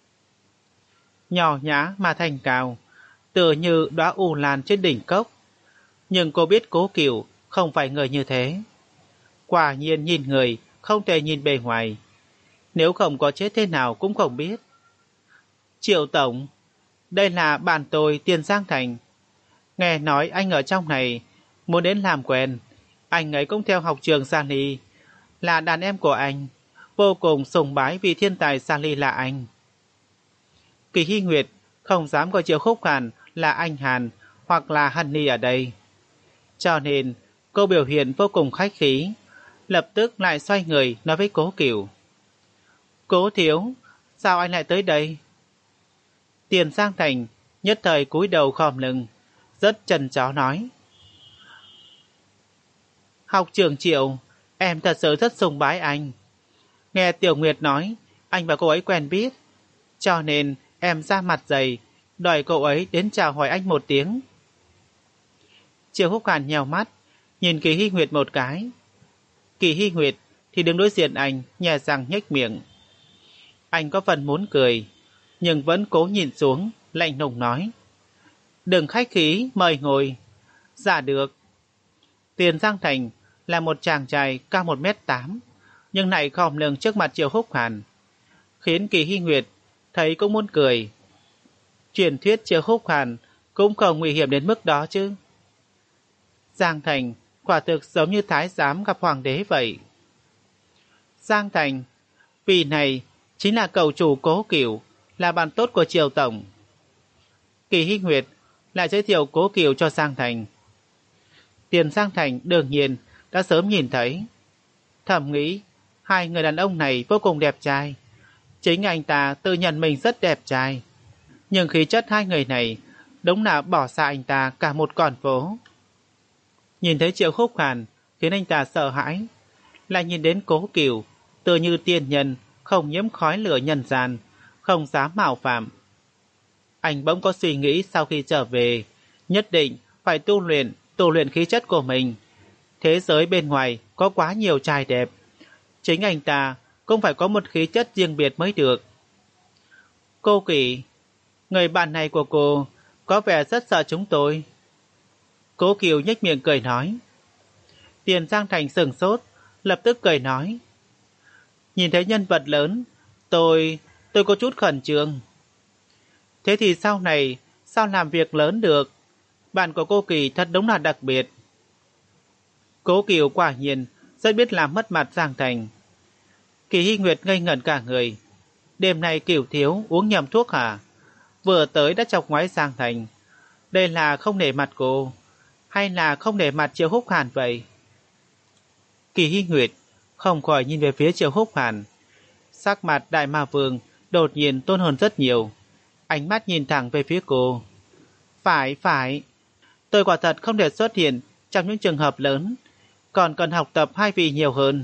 Nhỏ nhã mà thanh cao, tựa như đóa u lan trên đỉnh cốc. Nhưng cô biết Cố Kiều không phải người như thế. Quả nhiên nhìn người không thể nhìn bề ngoài, nếu không có chết thế nào cũng không biết. Triệu Tổng, đây là bạn tôi Tiền Giang Thành. Nghe nói anh ở trong này, muốn đến làm quen. Anh ấy cũng theo học trường Sa Ly, là đàn em của anh, vô cùng sùng bái vì thiên tài Sa Ly là anh. Kỳ Hy Nguyệt không dám gọi Triệu Khúc Hàn là anh Hàn hoặc là Honey ở đây. Cho nên cô biểu hiện vô cùng khách khí, lập tức lại xoay người nói với Cố Cửu. Cố thiếu, sao anh lại tới đây? Tiền Giang Thành nhất thời cúi đầu khom lưng, rất trân chó nói. Học trưởng Triệu, em thật sự rất sùng bái anh. Nghe Tiểu Nguyệt nói, anh và cô ấy quen biết, cho nên em ra mặt dày, đòi cậu ấy đến chào hỏi anh một tiếng. Triệu Húc Hàn nhèo mắt, nhìn Kỳ Hy Nguyệt một cái. Kỳ Hy Nguyệt thì đứng đối diện anh, nhè răng nhếch miệng. Anh có phần muốn cười, nhưng vẫn cố nhìn xuống, lạnh lùng nói. Đừng khách khí, mời ngồi. Dạ được. Tiền Giang Thành là một chàng trai cao một mét tám, nhưng lại khom lưng trước mặt Triệu Húc Hàn, khiến Kỳ Hy Nguyệt thấy cũng muốn cười. Truyền thuyết Triệu Húc Hàn cũng không nguy hiểm đến mức đó chứ. Giang Thành quả thực giống như thái giám gặp hoàng đế vậy. Giang Thành, vị này chính là cậu chủ Cố Cửu, là bạn tốt của Triều Tổng. Kỳ Hy Nguyệt lại giới thiệu Cố Cửu cho Giang Thành. Tiền Giang Thành đương nhiên đã sớm nhìn thấy. Thầm nghĩ hai người đàn ông này vô cùng đẹp trai. Chính anh ta tự nhận mình rất đẹp trai, nhưng khí chất hai người này đúng là bỏ xa anh ta cả một con phố. Nhìn thấy Triệu Khúc Hàn khiến anh ta sợ hãi, lại nhìn đến Cố Cửu tựa như tiên nhân, không nhiễm khói lửa nhân gian, không dám mạo phạm. Anh bỗng có suy nghĩ sau khi trở về, nhất định phải tu luyện, tu luyện khí chất của mình. Thế giới bên ngoài có quá nhiều trai đẹp, chính anh ta cũng phải có một khí chất riêng biệt mới được. Cô Kỷ, người bạn này của cô có vẻ rất sợ chúng tôi. Cố Kiều nhếch miệng cười nói. Tiền Giang Thành sửng sốt, lập tức cười nói. Nhìn thấy nhân vật lớn, tôi, tôi có chút khẩn trương. Thế thì sau này, sao làm việc lớn được? Bạn của cô Kỳ thật đúng là đặc biệt. Cố Kiều quả nhiên rất biết làm mất mặt Giang Thành. Kỳ Hy Nguyệt ngây ngẩn cả người. Đêm nay Kiều thiếu uống nhầm thuốc hả? Vừa tới đã chọc ngoáy Giang Thành. Đây là không nể mặt cô, hay là không nể mặt Triệu Húc Hàn vậy? Kỳ Hy Nguyệt không khỏi nhìn về phía Triệu Húc Hàn. Sắc mặt Đại Ma Vương đột nhiên tôn hơn rất nhiều. Ánh mắt nhìn thẳng về phía cô. Phải, phải. Tôi quả thật không thể xuất hiện trong những trường hợp lớn, còn cần học tập hai vị nhiều hơn.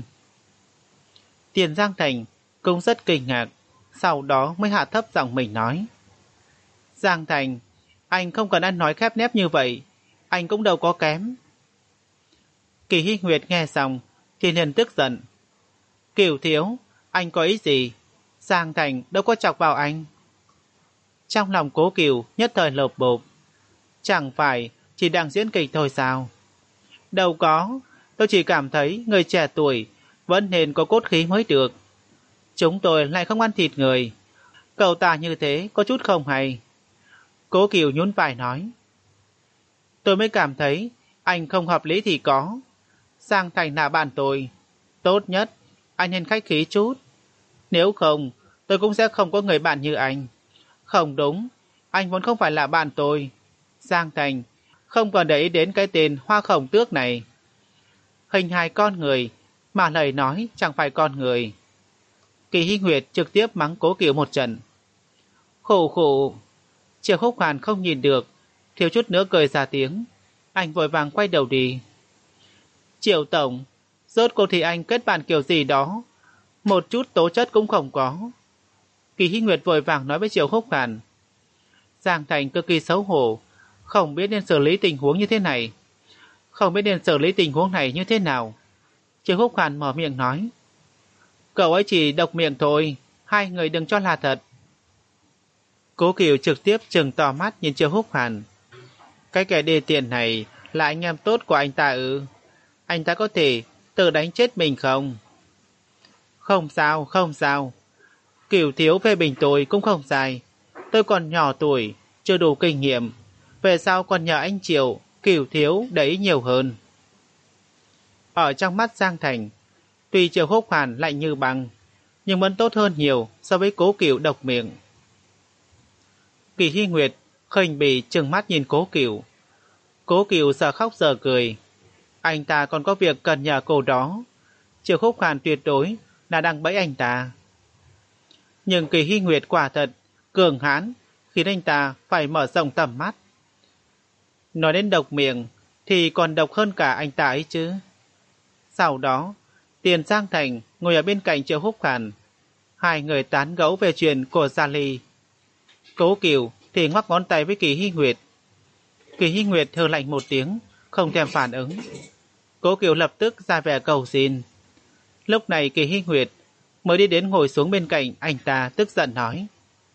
Tiền Giang Thành cũng rất kinh ngạc, sau đó mới hạ thấp giọng mình nói. Giang Thành, anh không cần ăn nói khép nép như vậy, anh cũng đâu có kém. Kỳ Hy Nguyệt nghe xong thì liền tức giận. Kiều thiếu, anh có ý gì? Giang Thành đâu có chọc vào anh. Trong lòng Cố Kiều nhất thời lột bột. Chẳng phải chỉ đang diễn kịch thôi sao? Đâu có, tôi chỉ cảm thấy người trẻ tuổi vẫn nên có cốt khí mới được. Chúng tôi lại không ăn thịt người. Cậu ta như thế có chút không hay. Cố Kiều nhún vai nói. Tôi mới cảm thấy anh không hợp lý thì có. Giang Thành là bạn tôi. Tốt nhất anh nên khách khí chút. Nếu không tôi cũng sẽ không có người bạn như anh. Không đúng, anh vốn không phải là bạn tôi. Giang Thành không còn để ý đến cái tên Hoa Khổng Tước này. Hình hài con người mà lời nói chẳng phải con người. Kỳ Hy Nguyệt trực tiếp mắng Cố Kiều một trận. Khổ khổ. Triệu Húc Hàn không nhìn được, thiếu chút nữa cười ra tiếng. Anh vội vàng quay đầu đi. Triệu Tổng, rốt cuộc thì anh kết bạn kiểu gì đó, một chút tố chất cũng không có. Kỳ Hy Nguyệt vội vàng nói với Triệu Húc Hàn. Giang Thành cực kỳ xấu hổ, không biết nên xử lý tình huống như thế này. Không biết nên xử lý tình huống này như thế nào. Triệu Húc Hàn mở miệng nói. Cậu ấy chỉ độc miệng thôi, hai người đừng cho là thật. Cố Kiều trực tiếp trừng to mắt nhìn Triệu Húc Hàn. Cái kẻ đề tiện này là anh em tốt của anh ta ư? Anh ta có thể tự đánh chết mình không? Không sao, không sao. Kiều thiếu phê bình tôi cũng không sai. tôi còn nhỏ tuổi, chưa đủ kinh nghiệm. Về sau còn nhờ anh Triệu, Cửu thiếu để ý nhiều hơn. Ở trong mắt Giang Thành, tuy Triệu Húc Hàn lạnh như băng, nhưng vẫn tốt hơn nhiều so với Cố Cửu độc miệng. Kỳ Hy Nguyệt khinh bỉ trừng mắt nhìn Cố Cửu. Cố Cửu giờ khóc giờ cười. Anh ta còn có việc cần nhờ cô đó. Triệu Húc Hàn tuyệt đối là đang bẫy anh ta. Nhưng Kỳ Hy Nguyệt quả thật cường hãn, khiến anh ta phải mở rộng tầm mắt. Nói đến độc miệng thì còn độc hơn cả anh ta ấy chứ. Sau đó, Tiền Giang Thành ngồi ở bên cạnh Triệu Húc Hàn. Hai người tán gẫu về chuyện của Gia Ly. Cố Cửu thì ngoắc ngón tay với Kỳ Hy Nguyệt. Kỳ Hy Nguyệt hừ lạnh một tiếng, không thèm phản ứng. Cố Cửu lập tức ra vẻ cầu xin. Lúc này Kỳ Hy Nguyệt mới đi đến ngồi xuống bên cạnh anh ta, tức giận nói: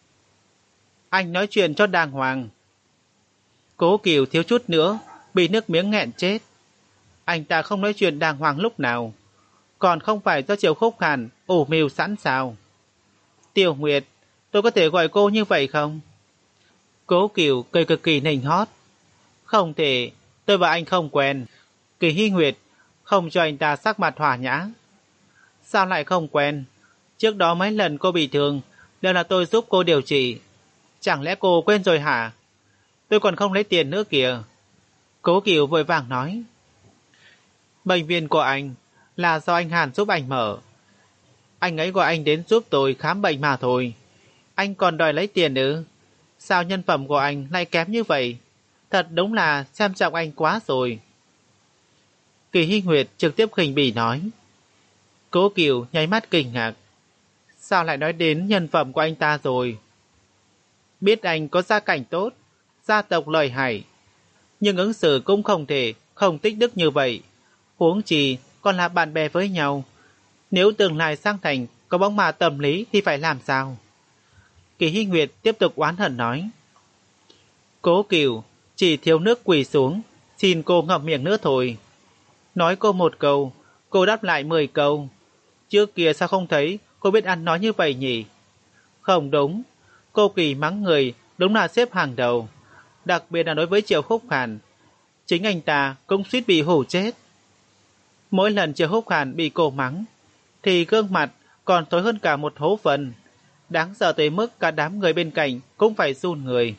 Anh nói chuyện cho đàng hoàng. Cố Cửu thiếu chút nữa bị nước miếng nghẹn chết. Anh ta không nói chuyện đàng hoàng lúc nào, còn không phải do Triệu Húc Hàn ủ mưu sẵn sao? Tiểu Nguyệt, tôi có thể gọi cô như vậy không? Cố Cửu cười cực kỳ nịnh hót. Không thể, tôi và anh không quen. Kỳ Hy Nguyệt không cho anh ta sắc mặt hòa nhã. Sao lại không quen? Trước đó mấy lần cô bị thương đều là tôi giúp cô điều trị. Chẳng lẽ cô quên rồi hả? Tôi còn không lấy tiền nữa kìa. Cố Cửu vội vàng nói. Bệnh viện của anh là do anh Hàn giúp anh mở. Anh ấy gọi anh đến giúp tôi khám bệnh mà thôi. Anh còn đòi lấy tiền ư? Sao nhân phẩm của anh lại kém như vậy? Thật đúng là xem trọng anh quá rồi. Kỳ Hy Nguyệt trực tiếp khinh bỉ nói. Cố Cửu nháy mắt kinh ngạc. Sao lại nói đến nhân phẩm của anh ta rồi? Biết anh có gia cảnh tốt, gia tộc lợi hại, nhưng ứng xử cũng không thể không tích đức như vậy. Huống chi còn là bạn bè với nhau. Nếu tương lai Giang Thành có bóng ma tâm lý thì phải làm sao? Kỳ Hy Nguyệt tiếp tục oán hận nói. Cố Cửu chỉ thiếu nước quỳ xuống, xin cô ngậm miệng nữa thôi. Nói cô một câu, cô đáp lại mười câu. Trước kia sao không thấy cô biết ăn nói như vậy nhỉ? Không đúng, cô Kỳ mắng người đúng là xếp hàng đầu. Đặc biệt là đối với Triệu Húc Hàn. Chính anh ta cũng suýt bị hù chết. Mỗi lần Triệu Húc Hàn bị cô mắng thì gương mặt còn tối hơn cả một hố phần. Đáng sợ tới mức cả đám người bên cạnh cũng phải run người.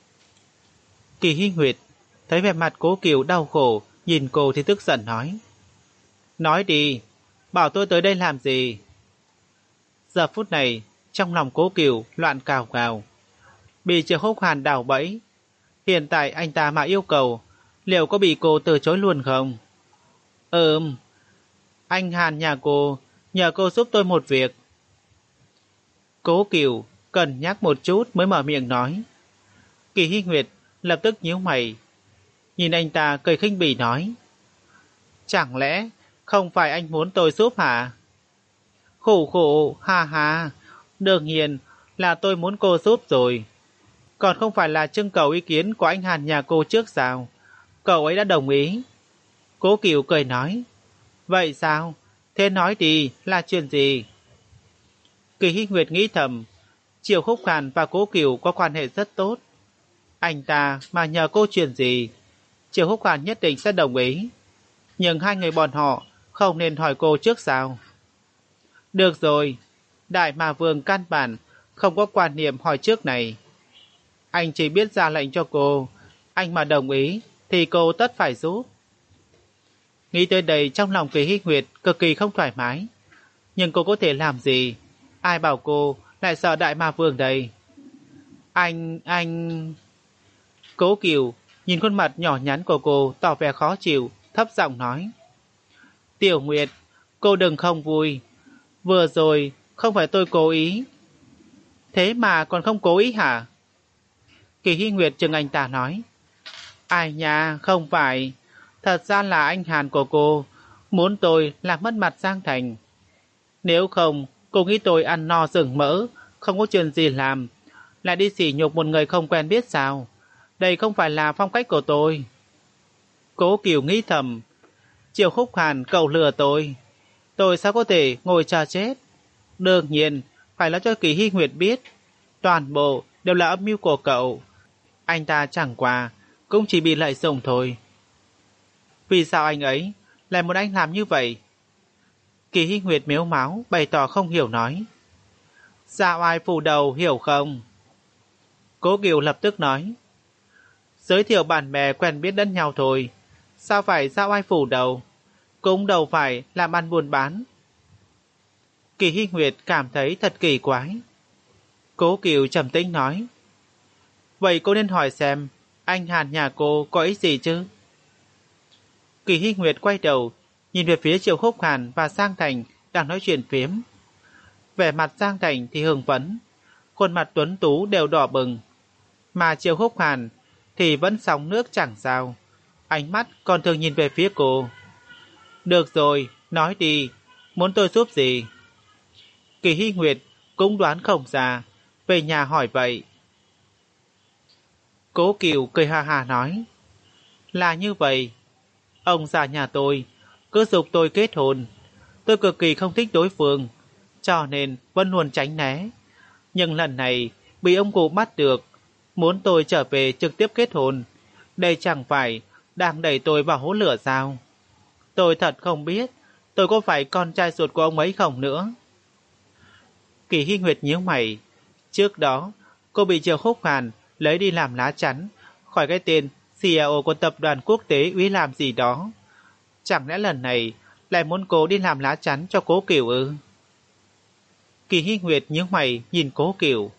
Kỳ Hy Nguyệt thấy vẻ mặt Cố Cửu đau khổ, nhìn cô thì tức giận nói. Nói đi, bảo tôi tới đây làm gì? Giờ phút này, trong lòng Cố Cửu loạn cào cào. Bị Triệu Húc Hàn đào bẫy. Hiện tại anh ta mà yêu cầu, liệu có bị cô từ chối luôn không? Ừm, anh Hàn nhà cô, nhờ cô giúp tôi một việc. Cố Cửu cân nhắc một chút mới mở miệng nói. Kỳ Hy Nguyệt lập tức nhíu mày, nhìn anh ta cười khinh bỉ nói. Chẳng lẽ không phải anh muốn tôi giúp hả? Khổ khổ, ha ha, đương nhiên là tôi muốn cô giúp rồi. Còn không phải là trưng cầu ý kiến của anh Hàn nhà cô trước sao? Cậu ấy đã đồng ý. Cố Cửu cười nói. Vậy sao? Thế nói đi, là chuyện gì? Kỳ Hy Nguyệt nghĩ thầm, Triệu Húc Hàn và Cố Cửu có quan hệ rất tốt. Anh ta mà nhờ cô chuyện gì, Triệu Húc Hàn nhất định sẽ đồng ý. Nhưng hai người bọn họ không nên hỏi cô trước sao? Được rồi, Đại Ma Vương căn bản không có quan niệm hỏi trước này. Anh chỉ biết ra lệnh cho cô, anh mà đồng ý thì cô tất phải giúp. Nghĩ tới đây trong lòng Kỳ Hy Nguyệt cực kỳ không thoải mái. Nhưng cô có thể làm gì? Ai bảo cô lại sợ Đại Ma Vương đây? Anh, anh... Cố Cửu nhìn khuôn mặt nhỏ nhắn của cô tỏ vẻ khó chịu, thấp giọng nói. Tiểu Nguyệt, cô đừng không vui. Vừa rồi không phải tôi cố ý. Thế mà còn không cố ý hả? Kỳ Hy Nguyệt chừng anh ta nói. Ai nha, không phải. Thật ra là anh Hàn của cô muốn tôi làm mất mặt Giang Thành. Nếu không, cô nghĩ tôi ăn no rừng mỡ, không có chuyện gì làm, lại đi sỉ nhục một người không quen biết sao? Đây không phải là phong cách của tôi. Cố Cửu nghĩ thầm. Triệu Húc Hàn cậu lừa tôi. Tôi sao có thể ngồi chờ chết? Đương nhiên, phải nói cho Kỳ Hy Nguyệt biết. Toàn bộ đều là âm mưu của cậu. Anh ta chẳng qua cũng chỉ bị lợi dụng thôi. Vì sao anh ấy lại muốn anh làm như vậy? Kỳ Hy Nguyệt mếu máo bày tỏ không hiểu nói. Dạ oai phủ đầu hiểu không? Cố Kiều lập tức nói. Giới thiệu bạn bè quen biết lẫn nhau thôi. Sao phải dạ oai phủ đầu? Cũng đâu phải làm ăn buôn bán. Kỳ Hy Nguyệt cảm thấy thật kỳ quái. Cố Kiều trầm tĩnh nói. Vậy cô nên hỏi xem anh Hàn nhà cô có ý gì chứ? Kỳ Hy Nguyệt quay đầu nhìn về phía Triệu Khúc Hàn và Giang Thành đang nói chuyện phiếm. Vẻ mặt Giang Thành thì hưng phấn, khuôn mặt tuấn tú đều đỏ bừng, mà Triệu Khúc Hàn thì vẫn sóng nước chẳng sao, ánh mắt còn thường nhìn về phía cô. Được rồi, nói đi, muốn tôi giúp gì? Kỳ Hy Nguyệt cũng đoán không ra, về nhà hỏi vậy. Cố Kiều cười ha ha nói. Là như vậy, ông già nhà tôi cứ giục tôi kết hôn. Tôi cực kỳ không thích đối phương, cho nên vẫn luôn tránh né. Nhưng lần này bị ông cụ bắt được, muốn tôi trở về trực tiếp kết hôn. Đây chẳng phải đang đẩy tôi vào hố lửa sao? Tôi thật không biết tôi có phải con trai ruột của ông ấy không nữa. Kỳ Hy Nguyệt nhíu mày. Trước đó cô bị Triệu Khúc Hàn lấy đi làm lá chắn khỏi cái tên xê e ô của tập đoàn quốc tế Úy làm gì đó. Chẳng lẽ lần này lại muốn cô đi làm lá chắn cho Cố Kiều ư? Kỳ Hy Nguyệt nhíu mày nhìn Cố Kiều.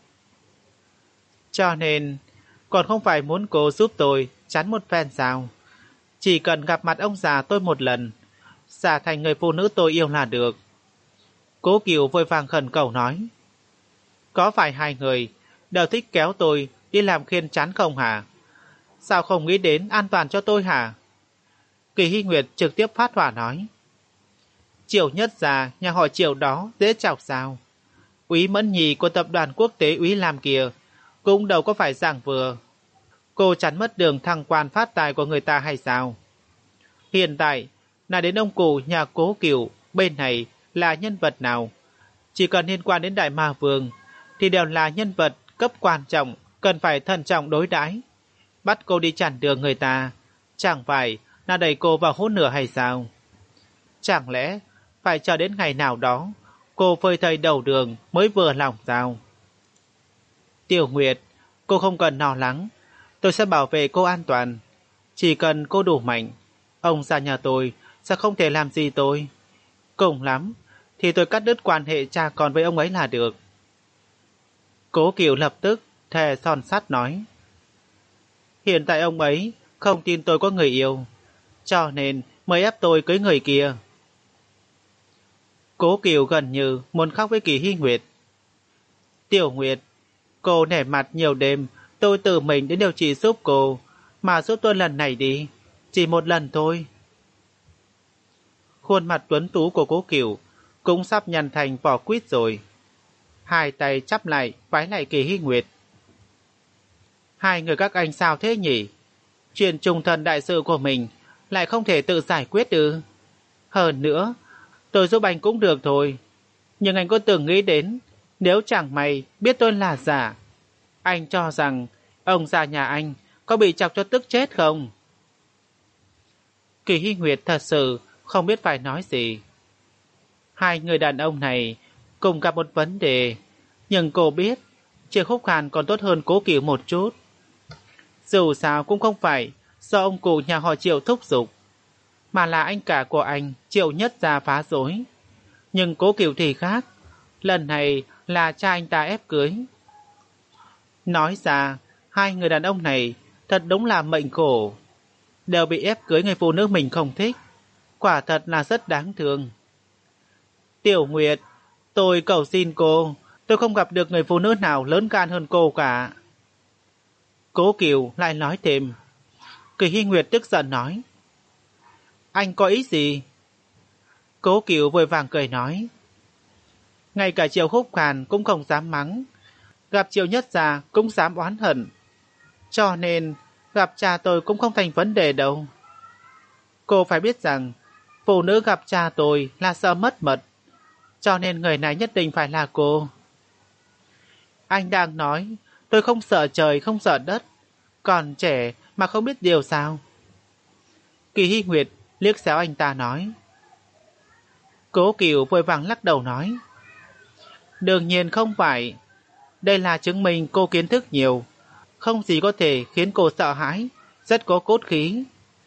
Cho nên còn không phải muốn cô giúp tôi chắn một phen sao? Chỉ cần gặp mặt ông già tôi một lần, giả thành người phụ nữ tôi yêu là được. Cố Kiều vội vàng khẩn cầu nói. Có phải hai người đều thích kéo tôi đi làm khiên chắn không hả? Sao không nghĩ đến an toàn cho tôi hả? Kỳ Hy Nguyệt trực tiếp phát hỏa nói. Triệu nhất già nhà họ Triệu đó dễ chọc sao? Úy Mẫn Nhì của tập đoàn quốc tế Úy làm kìa cũng đâu có phải dạng vừa. Cô chắn mất đường thăng quan phát tài của người ta hay sao? Hiện tại là đến ông cụ nhà Cố Kiều bên này là nhân vật nào? Chỉ cần liên quan đến Đại Ma Vương thì đều là nhân vật cấp quan trọng, cần phải thận trọng đối đãi. Bắt cô đi chặn đường người ta, chẳng phải là đẩy cô vào hố lửa hay sao? Chẳng lẽ phải chờ đến ngày nào đó cô phơi thây đầu đường mới vừa lòng sao? Tiểu Nguyệt, cô không cần lo lắng, tôi sẽ bảo vệ cô an toàn. Chỉ cần cô đủ mạnh, ông già nhà tôi sẽ không thể làm gì tôi. Cùng lắm thì tôi cắt đứt quan hệ cha con với ông ấy là được. Cố Kiều lập tức thề son sắt nói. Hiện tại ông ấy không tin tôi có người yêu, cho nên mới ép tôi cưới người kia. Cố Kiều gần như muốn khóc với Kỳ Hy Nguyệt. Tiểu Nguyệt, cô nể mặt nhiều đêm tôi tự mình đến điều trị giúp cô, mà giúp tôi lần này đi, chỉ một lần thôi. Khuôn mặt tuấn tú của Cố Kiều cũng sắp nhăn thành vỏ quýt rồi. Hai tay chắp lại vái lại Kỳ Hy Nguyệt. Hai người các anh sao thế nhỉ? Chuyện trùng thần đại sự của mình lại không thể tự giải quyết ư? Hơn nữa, tôi giúp anh cũng được thôi. Nhưng anh có từng nghĩ đến, nếu chẳng may biết tôi là giả, anh cho rằng ông già nhà anh có bị chọc cho tức chết không? Kỳ Hy Nguyệt thật sự không biết phải nói gì. Hai người đàn ông này cùng gặp một vấn đề, nhưng cô biết Triệu Khúc Hàn còn tốt hơn Cố Kiều một chút. Dù sao cũng không phải do ông cụ nhà họ Triệu thúc giục, mà là anh cả của anh Triệu Nhất Gia phá rối. Nhưng Cố Kiều thì khác, lần này là cha anh ta ép cưới. Nói ra, hai người đàn ông này thật đúng là mệnh khổ, đều bị ép cưới người phụ nữ mình không thích. Quả thật là rất đáng thương. Tiểu Nguyệt, tôi cầu xin cô, tôi không gặp được người phụ nữ nào lớn gan hơn cô cả. Cố Kiều lại nói thêm. Kỳ Hy Nguyệt tức giận nói. Anh có ý gì? Cố Kiều vội vàng cười nói. Ngay cả Triệu Khúc Hàn cũng không dám mắng, gặp Triệu Nhất Gia cũng dám oán hận, cho nên gặp cha tôi cũng không thành vấn đề đâu. Cô phải biết rằng phụ nữ gặp cha tôi là sợ mất mật, cho nên người này nhất định phải là cô. Anh đang nói Tôi không sợ trời, không sợ đất. Còn trẻ mà không biết điều sao? Kỳ Hy Nguyệt liếc xéo anh ta nói. Cố Kiều vội vàng lắc đầu nói. Đương nhiên không phải. Đây là chứng minh cô kiến thức nhiều. Không gì có thể khiến cô sợ hãi. Rất có cốt khí.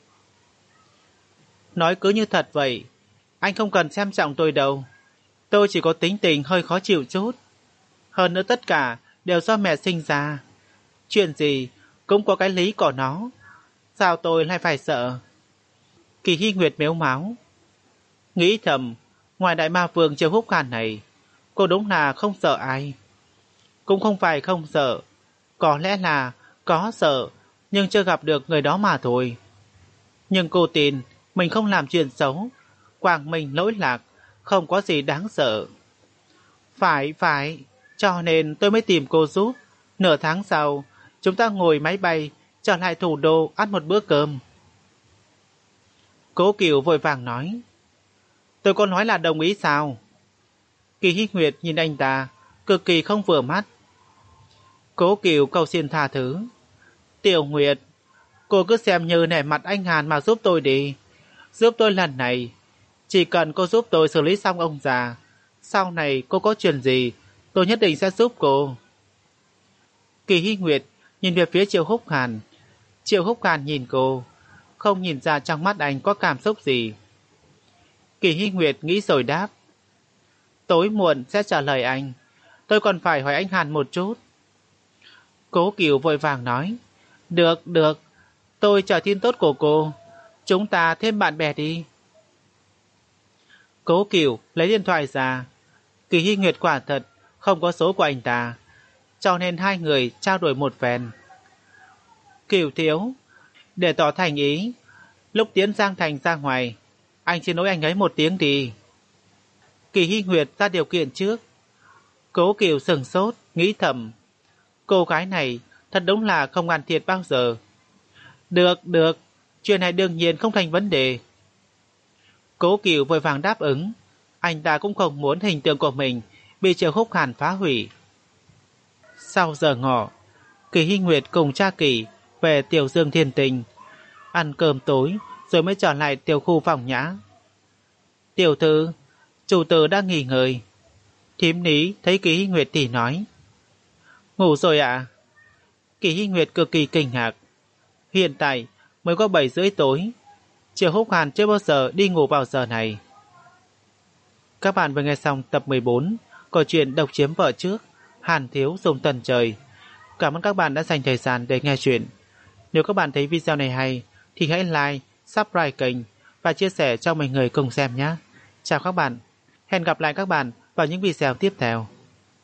Nói cứ như thật vậy. Anh không cần xem trọng tôi đâu. Tôi chỉ có tính tình hơi khó chịu chút. Hơn nữa tất cả đều do mẹ sinh ra. Chuyện gì cũng có cái lý của nó. Sao tôi lại phải sợ? Kỳ Hy Nguyệt mếu máu. Nghĩ thầm, ngoài đại ma vương Triệu Húc Hàn này, cô đúng là không sợ ai. Cũng không phải không sợ. Có lẽ là có sợ, nhưng chưa gặp được người đó mà thôi. Nhưng cô tin mình không làm chuyện xấu. Quảng mình lỗi lạc, không có gì đáng sợ. Phải, phải, cho nên tôi mới tìm cô giúp. Nửa tháng sau, chúng ta ngồi máy bay trở lại thủ đô ăn một bữa cơm. Cố Kiều vội vàng nói. Tôi có nói là đồng ý sao? Kỳ Hy Nguyệt nhìn anh ta, cực kỳ không vừa mắt. Cố Kiều cầu xin tha thứ. Tiểu Nguyệt, cô cứ xem như nể mặt anh Hàn mà giúp tôi đi. Giúp tôi lần này. Chỉ cần cô giúp tôi xử lý xong ông già. Sau này cô có chuyện gì, tôi nhất định sẽ giúp cô. Kỳ Hy Nguyệt nhìn về phía Triệu Húc Hàn. Triệu Húc Hàn nhìn cô, không nhìn ra trong mắt anh có cảm xúc gì. Kỳ Hy Nguyệt nghĩ rồi đáp. Tối muộn sẽ trả lời anh. Tôi còn phải hỏi anh Hàn một chút. Cố Kiều vội vàng nói. Được, được. Tôi chờ tin tốt của cô. Chúng ta thêm bạn bè đi. Cố Kiều lấy điện thoại ra. Kỳ Hy Nguyệt quả thật không có số của anh ta, cho nên hai người trao đổi một phen. Kiều thiếu, để tỏ thành ý, lúc tiến Giang Thành ra ngoài, anh xin lỗi anh ấy một tiếng đi. Kỳ Hy Nguyệt ra điều kiện trước. Cố Kiều sừng sốt, nghĩ thầm. Cô gái này thật đúng là không ăn thiệt bao giờ. Được, được, chuyện này đương nhiên không thành vấn đề. Cố Kiều vội vàng đáp ứng. Anh ta cũng không muốn hình tượng của mình bị Triệu Húc Hàn phá hủy. Sau giờ ngọ, Kỳ Hy Nguyệt cùng cha Kỳ về Tiểu Dương Thiên Tình, ăn cơm tối rồi mới trở lại tiểu khu phòng nhã. Tiểu thư, chủ tử đang nghỉ ngơi. Thím Ní thấy Kỳ Hy Nguyệt thì nói. Ngủ rồi ạ? À? Kỳ Hy Nguyệt cực kỳ kinh ngạc. Hiện tại mới có bảy rưỡi tối. Triệu Húc Hàn chưa bao giờ đi ngủ vào giờ này. Các bạn vừa nghe xong tập mười bốn của truyện Độc Chiếm Vợ Trước, Hàn Thiếu Dùng Tần Trời. Cảm ơn các bạn đã dành thời gian để nghe chuyện. Nếu các bạn thấy video này hay thì hãy like, subscribe kênh và chia sẻ cho mọi người cùng xem nhé. Chào các bạn. Hẹn gặp lại các bạn vào những video tiếp theo.